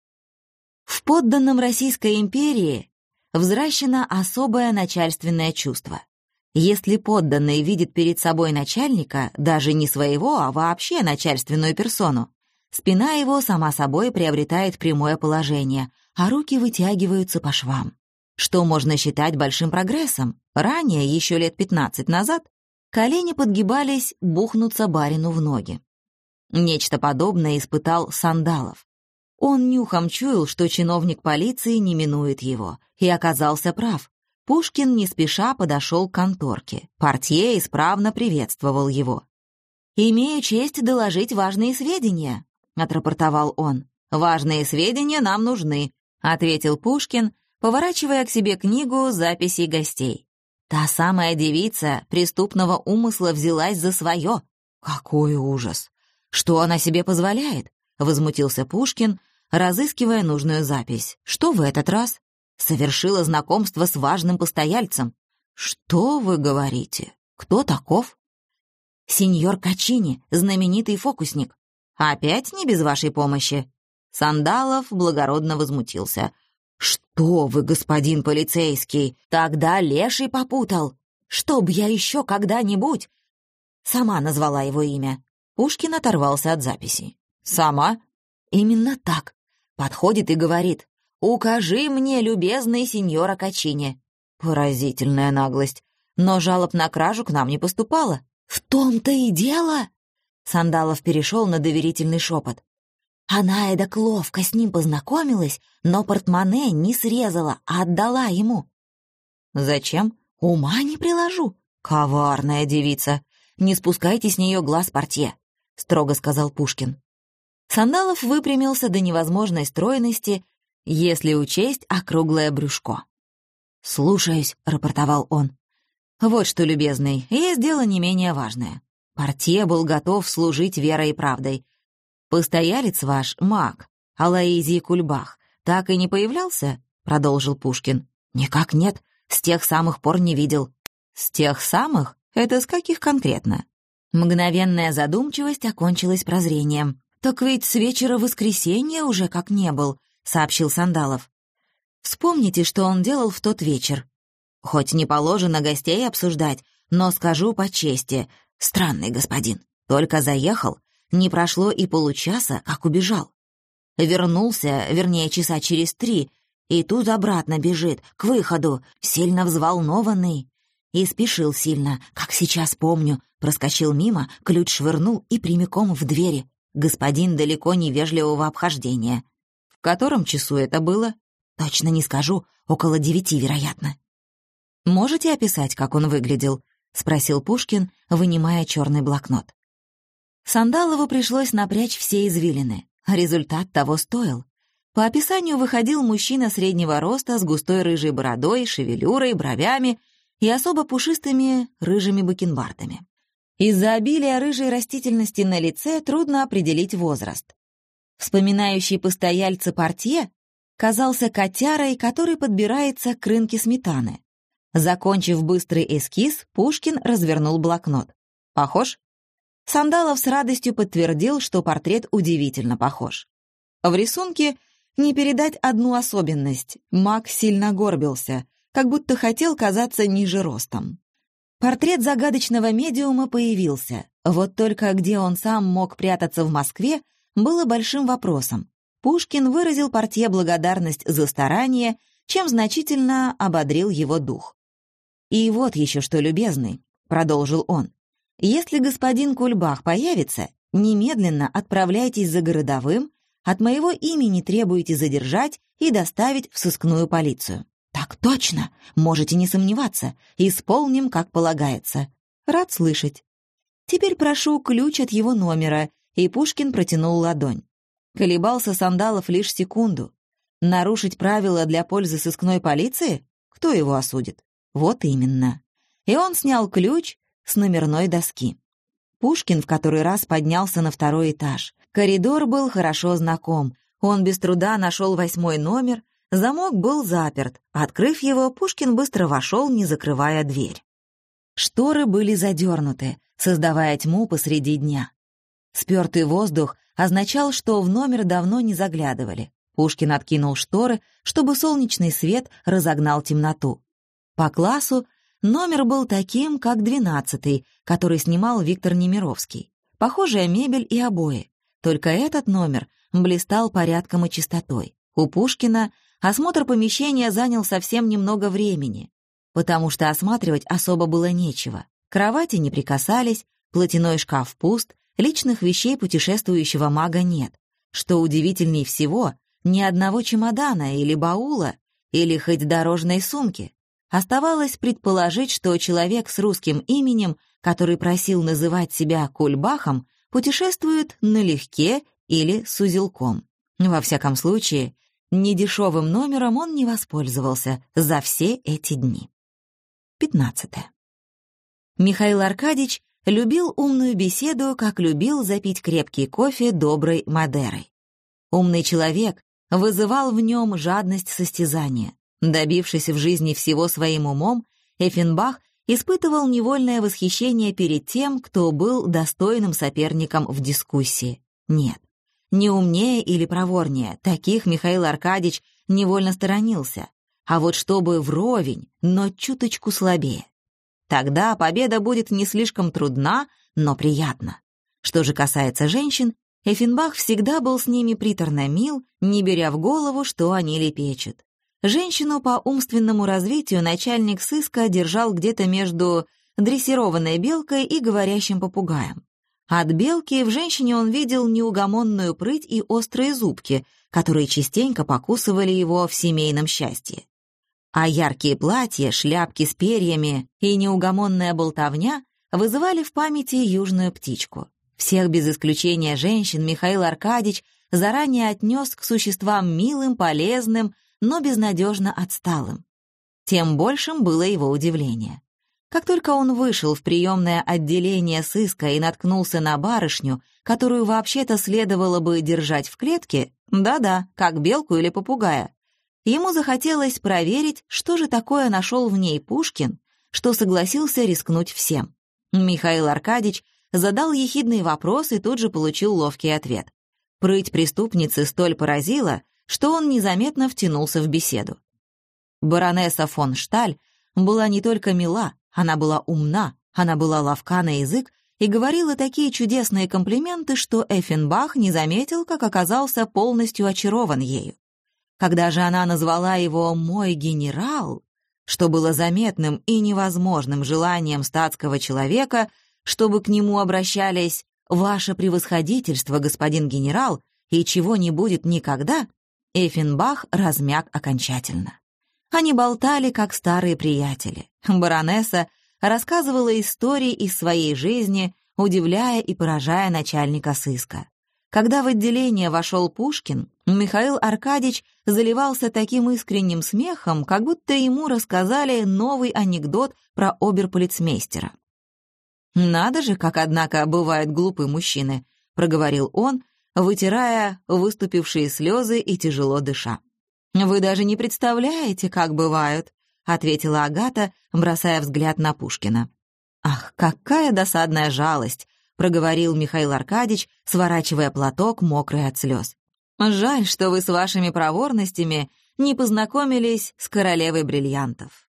В подданном Российской империи взращено особое начальственное чувство. Если подданный видит перед собой начальника, даже не своего, а вообще начальственную персону, спина его сама собой приобретает прямое положение, а руки вытягиваются по швам. Что можно считать большим прогрессом? Ранее, еще лет пятнадцать назад, колени подгибались бухнуться барину в ноги. Нечто подобное испытал Сандалов. Он нюхом чуял, что чиновник полиции не минует его, и оказался прав. Пушкин не спеша подошел к конторке. Портье исправно приветствовал его. «Имею честь доложить важные сведения», — отрапортовал он. «Важные сведения нам нужны», — ответил Пушкин, поворачивая к себе книгу записей гостей. Та самая девица преступного умысла взялась за свое. Какой ужас! Что она себе позволяет? Возмутился Пушкин, разыскивая нужную запись. Что в этот раз? Совершила знакомство с важным постояльцем. Что вы говорите? Кто таков? Сеньор Качини, знаменитый фокусник. Опять не без вашей помощи? Сандалов благородно возмутился. «Что вы, господин полицейский, тогда леший попутал! Чтоб я еще когда-нибудь...» Сама назвала его имя. Пушкин оторвался от записи. «Сама?» «Именно так. Подходит и говорит. Укажи мне, любезный сеньора Качини». Поразительная наглость. Но жалоб на кражу к нам не поступало. «В том-то и дело!» Сандалов перешел на доверительный шепот. Она эдак ловко с ним познакомилась, но портмоне не срезала, а отдала ему. Зачем? Ума не приложу. Коварная девица. Не спускайте с нее глаз, портье, строго сказал Пушкин. Сандалов выпрямился до невозможной стройности, если учесть округлое брюшко. «Слушаюсь», — рапортовал он. «Вот что, любезный, есть дело не менее важное. Портье был готов служить верой и правдой. «Постоялец ваш, маг, Алоизий Кульбах, так и не появлялся?» — продолжил Пушкин. «Никак нет, с тех самых пор не видел». «С тех самых? Это с каких конкретно?» Мгновенная задумчивость окончилась прозрением. «Так ведь с вечера воскресенья уже как не был», — сообщил Сандалов. «Вспомните, что он делал в тот вечер. Хоть не положено гостей обсуждать, но скажу по чести, странный господин. Только заехал, не прошло и получаса, как убежал. Вернулся, вернее, часа через три, и тут обратно бежит, к выходу, сильно взволнованный. И спешил сильно, как сейчас помню, проскочил мимо, ключ швырнул и прямиком в двери. Господин далеко невежливого обхождения. В котором часу это было? Точно не скажу, около девяти, вероятно. «Можете описать, как он выглядел?» — спросил Пушкин, вынимая черный блокнот. Сандалову пришлось напрячь все извилины. Результат того стоил. По описанию выходил мужчина среднего роста с густой рыжей бородой, шевелюрой, бровями и особо пушистыми рыжими бакенбардами. Из-за обилия рыжей растительности на лице трудно определить возраст. Вспоминающий постояльца портье казался котярой, который подбирается к рынке сметаны. Закончив быстрый эскиз, Пушкин развернул блокнот. «Похож?» Сандалов с радостью подтвердил, что портрет удивительно похож. В рисунке не передать одну особенность. Маг сильно горбился, как будто хотел казаться ниже ростом. Портрет загадочного медиума появился. Вот только где он сам мог прятаться в Москве, было большим вопросом. Пушкин выразил портье благодарность за старание, чем значительно ободрил его дух. «И вот еще что, любезный», — продолжил он. «Если господин Кульбах появится, немедленно отправляйтесь за городовым, от моего имени требуете задержать и доставить в сыскную полицию». «Так точно! Можете не сомневаться. Исполним, как полагается». «Рад слышать». «Теперь прошу ключ от его номера», и Пушкин протянул ладонь. Колебался Сандалов лишь секунду. Нарушить правила для пользы сыскной полиции? Кто его осудит? Вот именно. И он снял ключ с номерной доски. Пушкин в который раз поднялся на второй этаж. Коридор был хорошо знаком. Он без труда нашел восьмой номер. Замок был заперт. Открыв его, Пушкин быстро вошел, не закрывая дверь. Шторы были задернуты, создавая тьму посреди дня. Спертый воздух означал, что в номер давно не заглядывали. Пушкин откинул шторы, чтобы солнечный свет разогнал темноту. По классу номер был таким, как двенадцатый, который снимал Виктор Немировский. Похожая мебель и обои. Только этот номер блистал порядком и чистотой. У Пушкина осмотр помещения занял совсем немного времени, потому что осматривать особо было нечего. Кровати не прикасались, платяной шкаф пуст, личных вещей путешествующего мага нет. Что удивительней всего, ни одного чемодана или баула, или хоть дорожной сумки. Оставалось предположить, что человек с русским именем, который просил называть себя Кульбахом, путешествует налегке или с узелком. Во всяком случае, Недешевым номером он не воспользовался за все эти дни. пятнадцатое. Михаил Аркадьич любил умную беседу, как любил запить крепкий кофе доброй Мадерой. Умный человек вызывал в нем жадность состязания. Добившись в жизни всего своим умом, Эффенбах испытывал невольное восхищение перед тем, кто был достойным соперником в дискуссии. Нет, не умнее или проворнее, таких Михаил Аркадьич невольно сторонился, а вот чтобы вровень, но чуточку слабее. Тогда победа будет не слишком трудна, но приятна. Что же касается женщин, Эффенбах всегда был с ними приторно мил, не беря в голову, что они лепечут. Женщину по умственному развитию начальник сыска держал где-то между дрессированной белкой и говорящим попугаем. От белки в женщине он видел неугомонную прыть и острые зубки, которые частенько покусывали его в семейном счастье. А яркие платья, шляпки с перьями и неугомонная болтовня вызывали в памяти южную птичку. Всех без исключения женщин Михаил Аркадьич заранее отнес к существам милым, полезным, но безнадежно отсталым. Тем большим было его удивление. Как только он вышел в приемное отделение сыска и наткнулся на барышню, которую вообще-то следовало бы держать в клетке, да-да, как белку или попугая, ему захотелось проверить, что же такое нашел в ней Пушкин, что согласился рискнуть всем. Михаил Аркадьич задал ехидный вопрос и тут же получил ловкий ответ. Прыть преступницы столь поразила, что он незаметно втянулся в беседу. Баронесса фон Шталь была не только мила, она была умна, она была ловка на язык и говорила такие чудесные комплименты, что Эффенбах не заметил, как оказался полностью очарован ею. Когда же она назвала его «мой генерал», что было заметным и невозможным желанием статского человека, чтобы к нему обращались «Ваше превосходительство, господин генерал», и чего не будет никогда, Эффенбах размяк окончательно. Они болтали, как старые приятели. Баронесса рассказывала истории из своей жизни, удивляя и поражая начальника сыска. Когда в отделение вошел Пушкин, Михаил Аркадьич заливался таким искренним смехом, как будто ему рассказали новый анекдот про оберполицмейстера. «Надо же, как, однако, бывают глупые мужчины», — проговорил он, вытирая выступившие слезы и тяжело дыша. «Вы даже не представляете, как бывают», — ответила Агата, бросая взгляд на Пушкина. «Ах, какая досадная жалость», — проговорил Михаил Аркадьич, сворачивая платок, мокрый от слез. «Жаль, что вы с вашими проворностями не познакомились с королевой бриллиантов».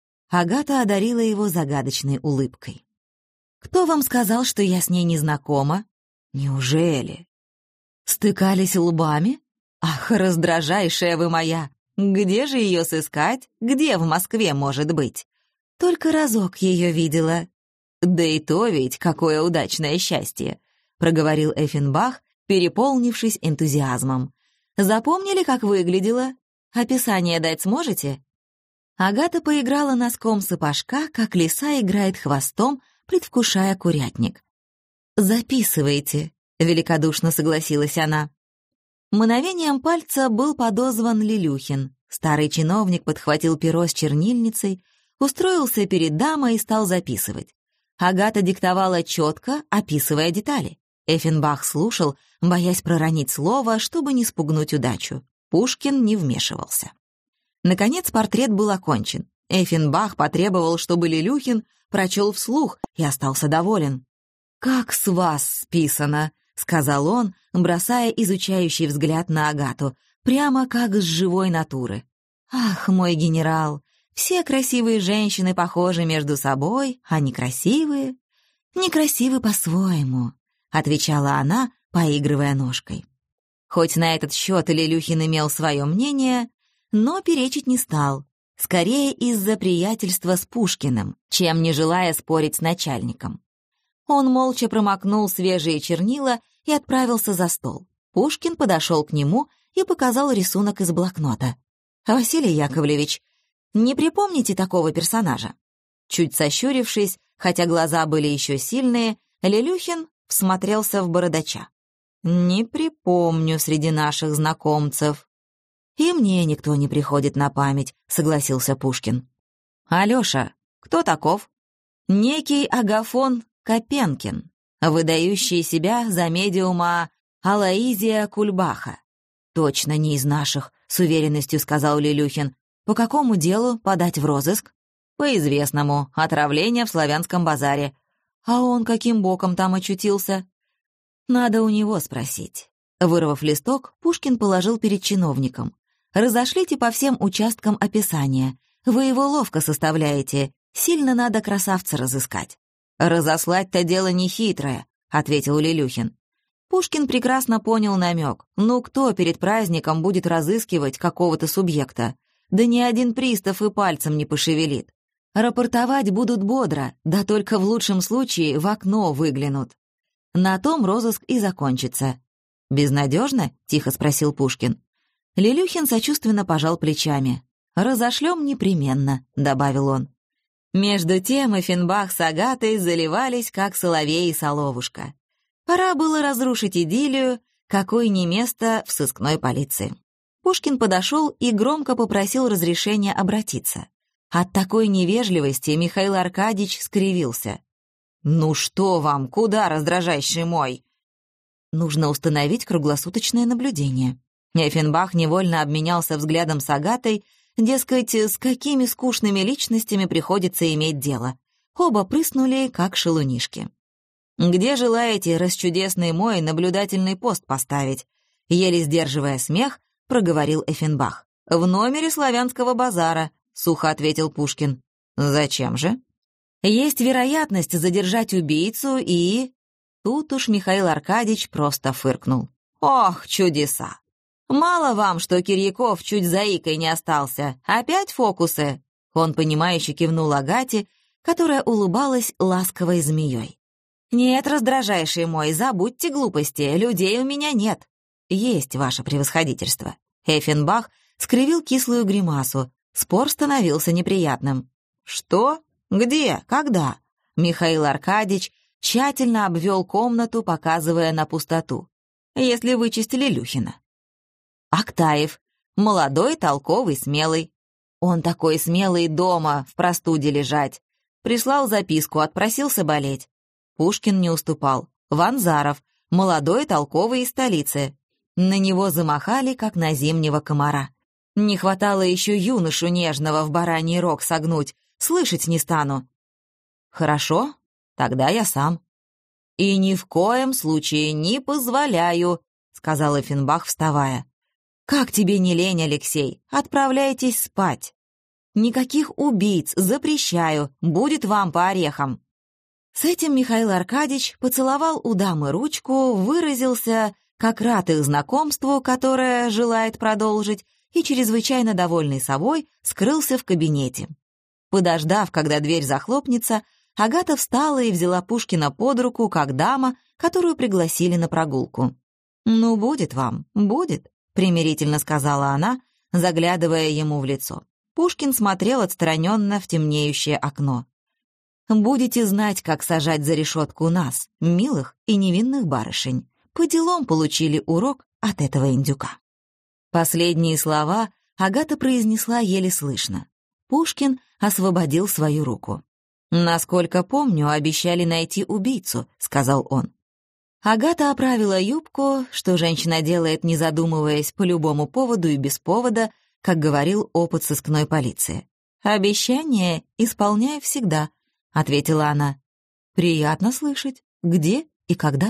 Агата одарила его загадочной улыбкой. «Кто вам сказал, что я с ней не знакома?» «Неужели?» «Стыкались лбами? Ах, раздражайшая вы моя! Где же ее сыскать? Где в Москве, может быть? Только разок ее видела». «Да и то ведь какое удачное счастье!» — проговорил Эффенбах, переполнившись энтузиазмом. «Запомнили, как выглядела? Описание дать сможете?» Агата поиграла носком сапожка, как лиса играет хвостом, предвкушая курятник. «Записывайте», — великодушно согласилась она. Мгновением пальца был подозван Лелюхин. Старый чиновник подхватил перо с чернильницей, устроился перед дамой и стал записывать. Агата диктовала четко, описывая детали. Эффенбах слушал, боясь проронить слово, чтобы не спугнуть удачу. Пушкин не вмешивался. Наконец портрет был окончен. Эффенбах потребовал, чтобы Лелюхин прочел вслух и остался доволен. «Как с вас списано», — сказал он, бросая изучающий взгляд на Агату, прямо как с живой натуры. «Ах, мой генерал, все красивые женщины похожи между собой, а некрасивые...» «Некрасивы по-своему», — отвечала она, поигрывая ножкой. Хоть на этот счет Лелюхин имел свое мнение, но перечить не стал, скорее из-за приятельства с Пушкиным, чем не желая спорить с начальником. Он молча промокнул свежие чернила и отправился за стол. Пушкин подошел к нему и показал рисунок из блокнота. «Василий Яковлевич, не припомните такого персонажа?» Чуть сощурившись, хотя глаза были еще сильные, Лелюхин всмотрелся в бородача. «Не припомню среди наших знакомцев». «И мне никто не приходит на память», — согласился Пушкин. «Алёша, кто таков?» «Некий Агафон Копенкин, выдающий себя за медиума Алоизия Кульбаха». «Точно не из наших», — с уверенностью сказал Лелюхин. «По какому делу подать в розыск?» «По известному. Отравление в Славянском базаре». «А он каким боком там очутился?» «Надо у него спросить». Вырвав листок, Пушкин положил перед чиновником. «Разошлите по всем участкам описания. Вы его ловко составляете. Сильно надо красавца разыскать». «Разослать-то дело нехитрое», — ответил Лелюхин. Пушкин прекрасно понял намек. Ну кто перед праздником будет разыскивать какого-то субъекта? Да ни один пристав и пальцем не пошевелит. Рапортовать будут бодро, да только в лучшем случае в окно выглянут. На том розыск и закончится. «Безнадежно?» — тихо спросил Пушкин. Лелюхин сочувственно пожал плечами. «Разошлем непременно», — добавил он. Между тем Эффенбах с Агатой заливались, как соловей и соловушка. Пора было разрушить идиллию, какой не место в сыскной полиции. Пушкин подошел и громко попросил разрешения обратиться. От такой невежливости Михаил Аркадьевич скривился. «Ну что вам, куда, раздражающий мой?» Нужно установить круглосуточное наблюдение. Эффенбах невольно обменялся взглядом с Агатой, дескать, с какими скучными личностями приходится иметь дело. Оба прыснули, как шалунишки. «Где желаете, расчудесный мой, наблюдательный пост поставить?» Еле сдерживая смех, проговорил Эффенбах. «В номере Славянского базара», — сухо ответил Пушкин. «Зачем же?» «Есть вероятность задержать убийцу и...» Тут уж Михаил Аркадьевич просто фыркнул. «Ох, чудеса! Мало вам, что Кирьяков чуть заикой не остался. Опять фокусы?» Он понимающе кивнул Агате, которая улыбалась ласковой змеей. «Нет, раздражайший мой, забудьте глупости, людей у меня нет». «Есть ваше превосходительство». Эффенбах скривил кислую гримасу. Спор становился неприятным. «Что? Где? Когда?» Михаил Аркадьевич тщательно обвел комнату, показывая на пустоту. «Если вычесть Лелюхина». «Актаев. Молодой, толковый, смелый. Он такой смелый дома, в простуде лежать. Прислал записку, отпросился болеть». Пушкин не уступал. Ванзаров, молодой, толковый из столицы. На него замахали, как на зимнего комара. Не хватало еще юношу нежного в бараний рог согнуть. Слышать не стану. «Хорошо, тогда я сам». «И ни в коем случае не позволяю», — сказал Эффенбах, вставая. «Как тебе не лень, Алексей? Отправляйтесь спать. Никаких убийц, запрещаю, будет вам по орехам». С этим Михаил Аркадьевич поцеловал у дамы ручку, выразился, как рад их знакомству, которое желает продолжить, и, чрезвычайно довольный собой, скрылся в кабинете. Подождав, когда дверь захлопнется, Агата встала и взяла Пушкина под руку, как дама, которую пригласили на прогулку. «Ну, будет вам, будет», — примирительно сказала она, заглядывая ему в лицо. Пушкин смотрел отстраненно в темнеющее окно. «Будете знать, как сажать за решетку нас, милых и невинных барышень. По делам получили урок от этого индюка». Последние слова Агата произнесла еле слышно. Пушкин освободил свою руку. «Насколько помню, обещали найти убийцу», — сказал он. Агата оправила юбку, что женщина делает, не задумываясь, по любому поводу и без повода, как говорил опыт сыскной полиции. «Обещание исполняю всегда», — ответила она. «Приятно слышать. Где и когда?»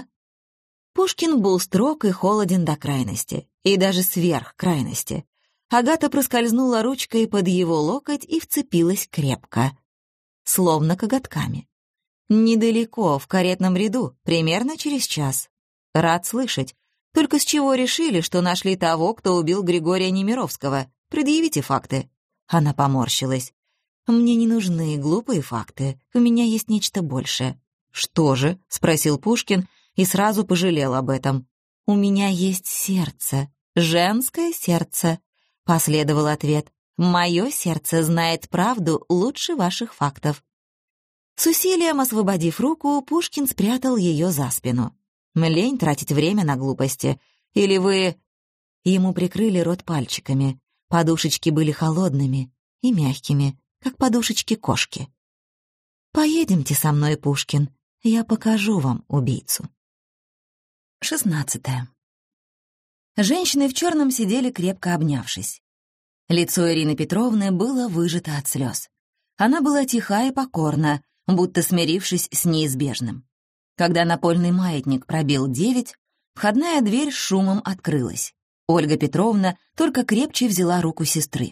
Пушкин был строг и холоден до крайности, и даже сверх крайности. Агата проскользнула ручкой под его локоть и вцепилась крепко, словно коготками. «Недалеко, в каретном ряду, примерно через час. Рад слышать. Только с чего решили, что нашли того, кто убил Григория Немировского? Предъявите факты». Она поморщилась. «Мне не нужны глупые факты, у меня есть нечто большее». «Что же?» — спросил Пушкин и сразу пожалел об этом. «У меня есть сердце, женское сердце», — последовал ответ. «Мое сердце знает правду лучше ваших фактов». С усилием освободив руку, Пушкин спрятал ее за спину. «Лень тратить время на глупости. Или вы...» Ему прикрыли рот пальчиками. Подушечки были холодными и мягкими, как подушечки кошки. «Поедемте со мной, Пушкин, я покажу вам убийцу». Шестнадцатое. Женщины в черном сидели, крепко обнявшись. Лицо Ирины Петровны было выжато от слез. Она была тиха и покорна, будто смирившись с неизбежным. Когда напольный маятник пробил девять, входная дверь с шумом открылась. Ольга Петровна только крепче взяла руку сестры.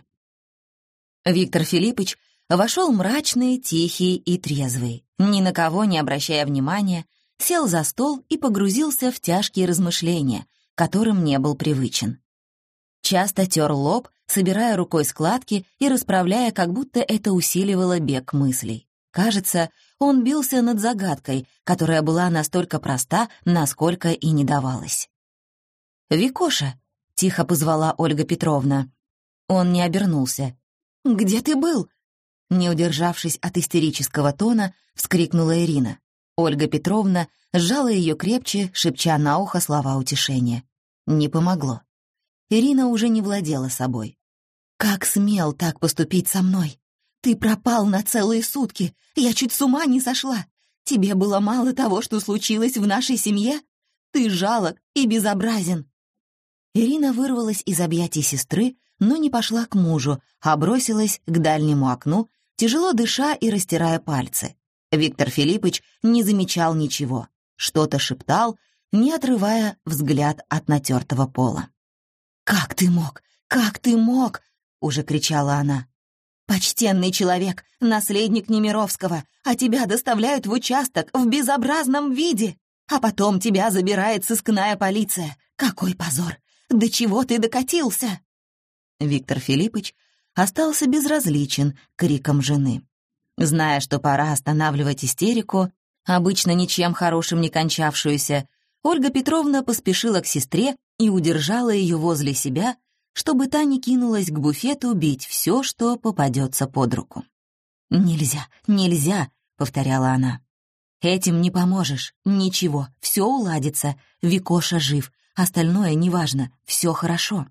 Виктор Филиппович вошел мрачный, тихий и трезвый, ни на кого не обращая внимания, сел за стол и погрузился в тяжкие размышления, к которым не был привычен. Часто тер лоб, собирая рукой складки и расправляя, как будто это усиливало бег мыслей. Кажется, он бился над загадкой, которая была настолько проста, насколько и не давалась. «Викоша!» — тихо позвала Ольга Петровна. Он не обернулся. «Где ты был?» Не удержавшись от истерического тона, вскрикнула Ирина. Ольга Петровна сжала ее крепче, шепча на ухо слова утешения. Не помогло. Ирина уже не владела собой. «Как смел так поступить со мной? Ты пропал на целые сутки, я чуть с ума не сошла. Тебе было мало того, что случилось в нашей семье? Ты жалок и безобразен». Ирина вырвалась из объятий сестры, но не пошла к мужу, а бросилась к дальнему окну, тяжело дыша и растирая пальцы. Виктор Филиппович не замечал ничего, что-то шептал, не отрывая взгляд от натертого пола. «Как ты мог? Как ты мог?» — уже кричала она. «Почтенный человек, наследник Немировского, а тебя доставляют в участок в безобразном виде, а потом тебя забирает сыскная полиция. Какой позор! До чего ты докатился?» Виктор Филиппович остался безразличен к крикам жены. Зная, что пора останавливать истерику, обычно ничем хорошим не кончавшуюся, Ольга Петровна поспешила к сестре и удержала ее возле себя, чтобы та не кинулась к буфету бить все, что попадется под руку. «Нельзя, нельзя», — повторяла она. «Этим не поможешь, ничего, все уладится, Викоша жив, остальное неважно, все хорошо».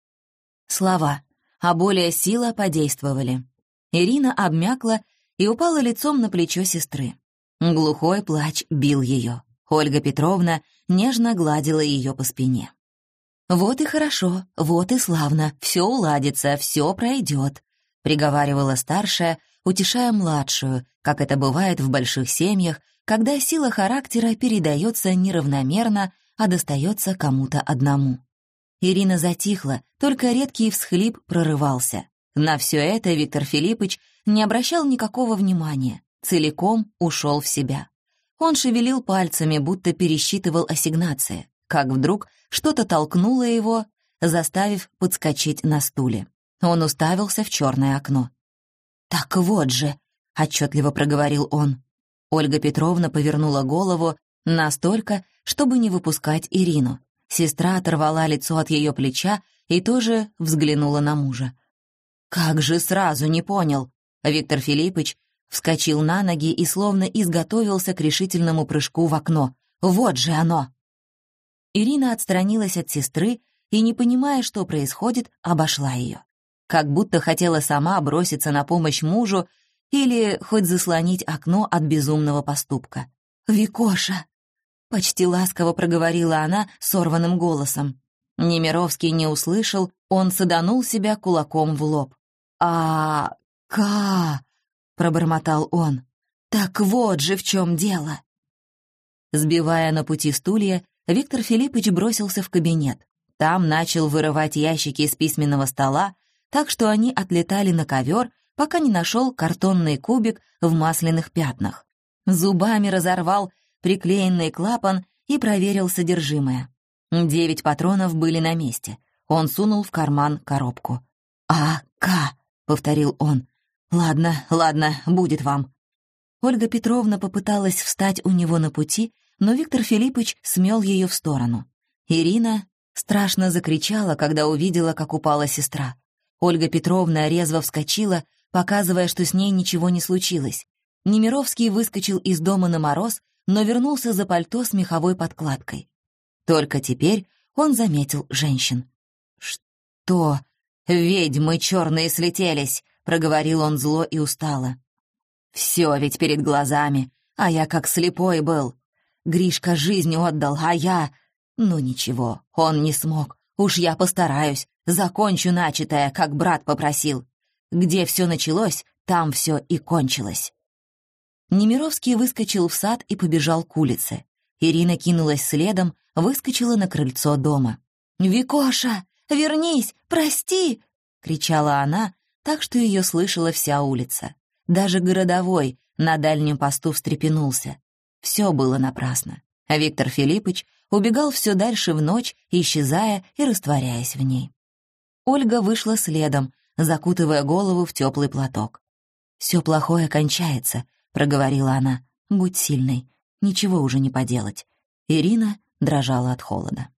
Слова, а более сила подействовали. Ирина обмякла и упала лицом на плечо сестры. Глухой плач бил ее. Ольга Петровна нежно гладила ее по спине. «Вот и хорошо, вот и славно, все уладится, все пройдет», — приговаривала старшая, утешая младшую, как это бывает в больших семьях, когда сила характера передается неравномерно, а достается кому-то одному. Ирина затихла, только редкий всхлип прорывался. На все это Виктор Филиппович не обращал никакого внимания, целиком ушел в себя. Он шевелил пальцами, будто пересчитывал ассигнации, как вдруг что-то толкнуло его, заставив подскочить на стуле. Он уставился в черное окно. «Так вот же», — отчетливо проговорил он. Ольга Петровна повернула голову настолько, чтобы не выпускать Ирину. Сестра оторвала лицо от ее плеча и тоже взглянула на мужа. «Как же сразу не понял!» Виктор Филиппович вскочил на ноги и словно изготовился к решительному прыжку в окно. «Вот же оно!» Ирина отстранилась от сестры и, не понимая, что происходит, обошла ее. Как будто хотела сама броситься на помощь мужу или хоть заслонить окно от безумного поступка. «Викоша!» — почти ласково проговорила она сорванным голосом. Немировский не услышал, он саданул себя кулаком в лоб. «А... ка...» — пробормотал он. «Так вот же в чем дело!» Сбивая на пути стулья, Виктор Филиппович бросился в кабинет. Там начал вырывать ящики из письменного стола, так что они отлетали на ковер, пока не нашел картонный кубик в масляных пятнах. Зубами разорвал приклеенный клапан и проверил содержимое. Девять патронов были на месте. Он сунул в карман коробку. «А, К», — повторил он. «Ладно, ладно, будет вам». Ольга Петровна попыталась встать у него на пути, но Виктор Филиппович смел ее в сторону. Ирина страшно закричала, когда увидела, как упала сестра. Ольга Петровна резво вскочила, показывая, что с ней ничего не случилось. Немировский выскочил из дома на мороз, но вернулся за пальто с меховой подкладкой. Только теперь он заметил женщин. «Что? Ведьмы черные слетелись!» — проговорил он зло и устало. «Все ведь перед глазами, а я как слепой был. Гришка жизнь отдал, а я... Ну ничего, он не смог. Уж я постараюсь, закончу начатое, как брат попросил. Где все началось, там все и кончилось». Немировский выскочил в сад и побежал к улице. Ирина кинулась следом, выскочила на крыльцо дома. «Викоша, вернись, прости!» — кричала она, так что ее слышала вся улица. Даже городовой на дальнем посту встрепенулся. Все было напрасно. А Виктор Филиппыч убегал все дальше в ночь, исчезая и растворяясь в ней. Ольга вышла следом, закутывая голову в теплый платок. «Все плохое кончается», — проговорила она. «Будь сильной, ничего уже не поделать». Ирина дрожала от холода.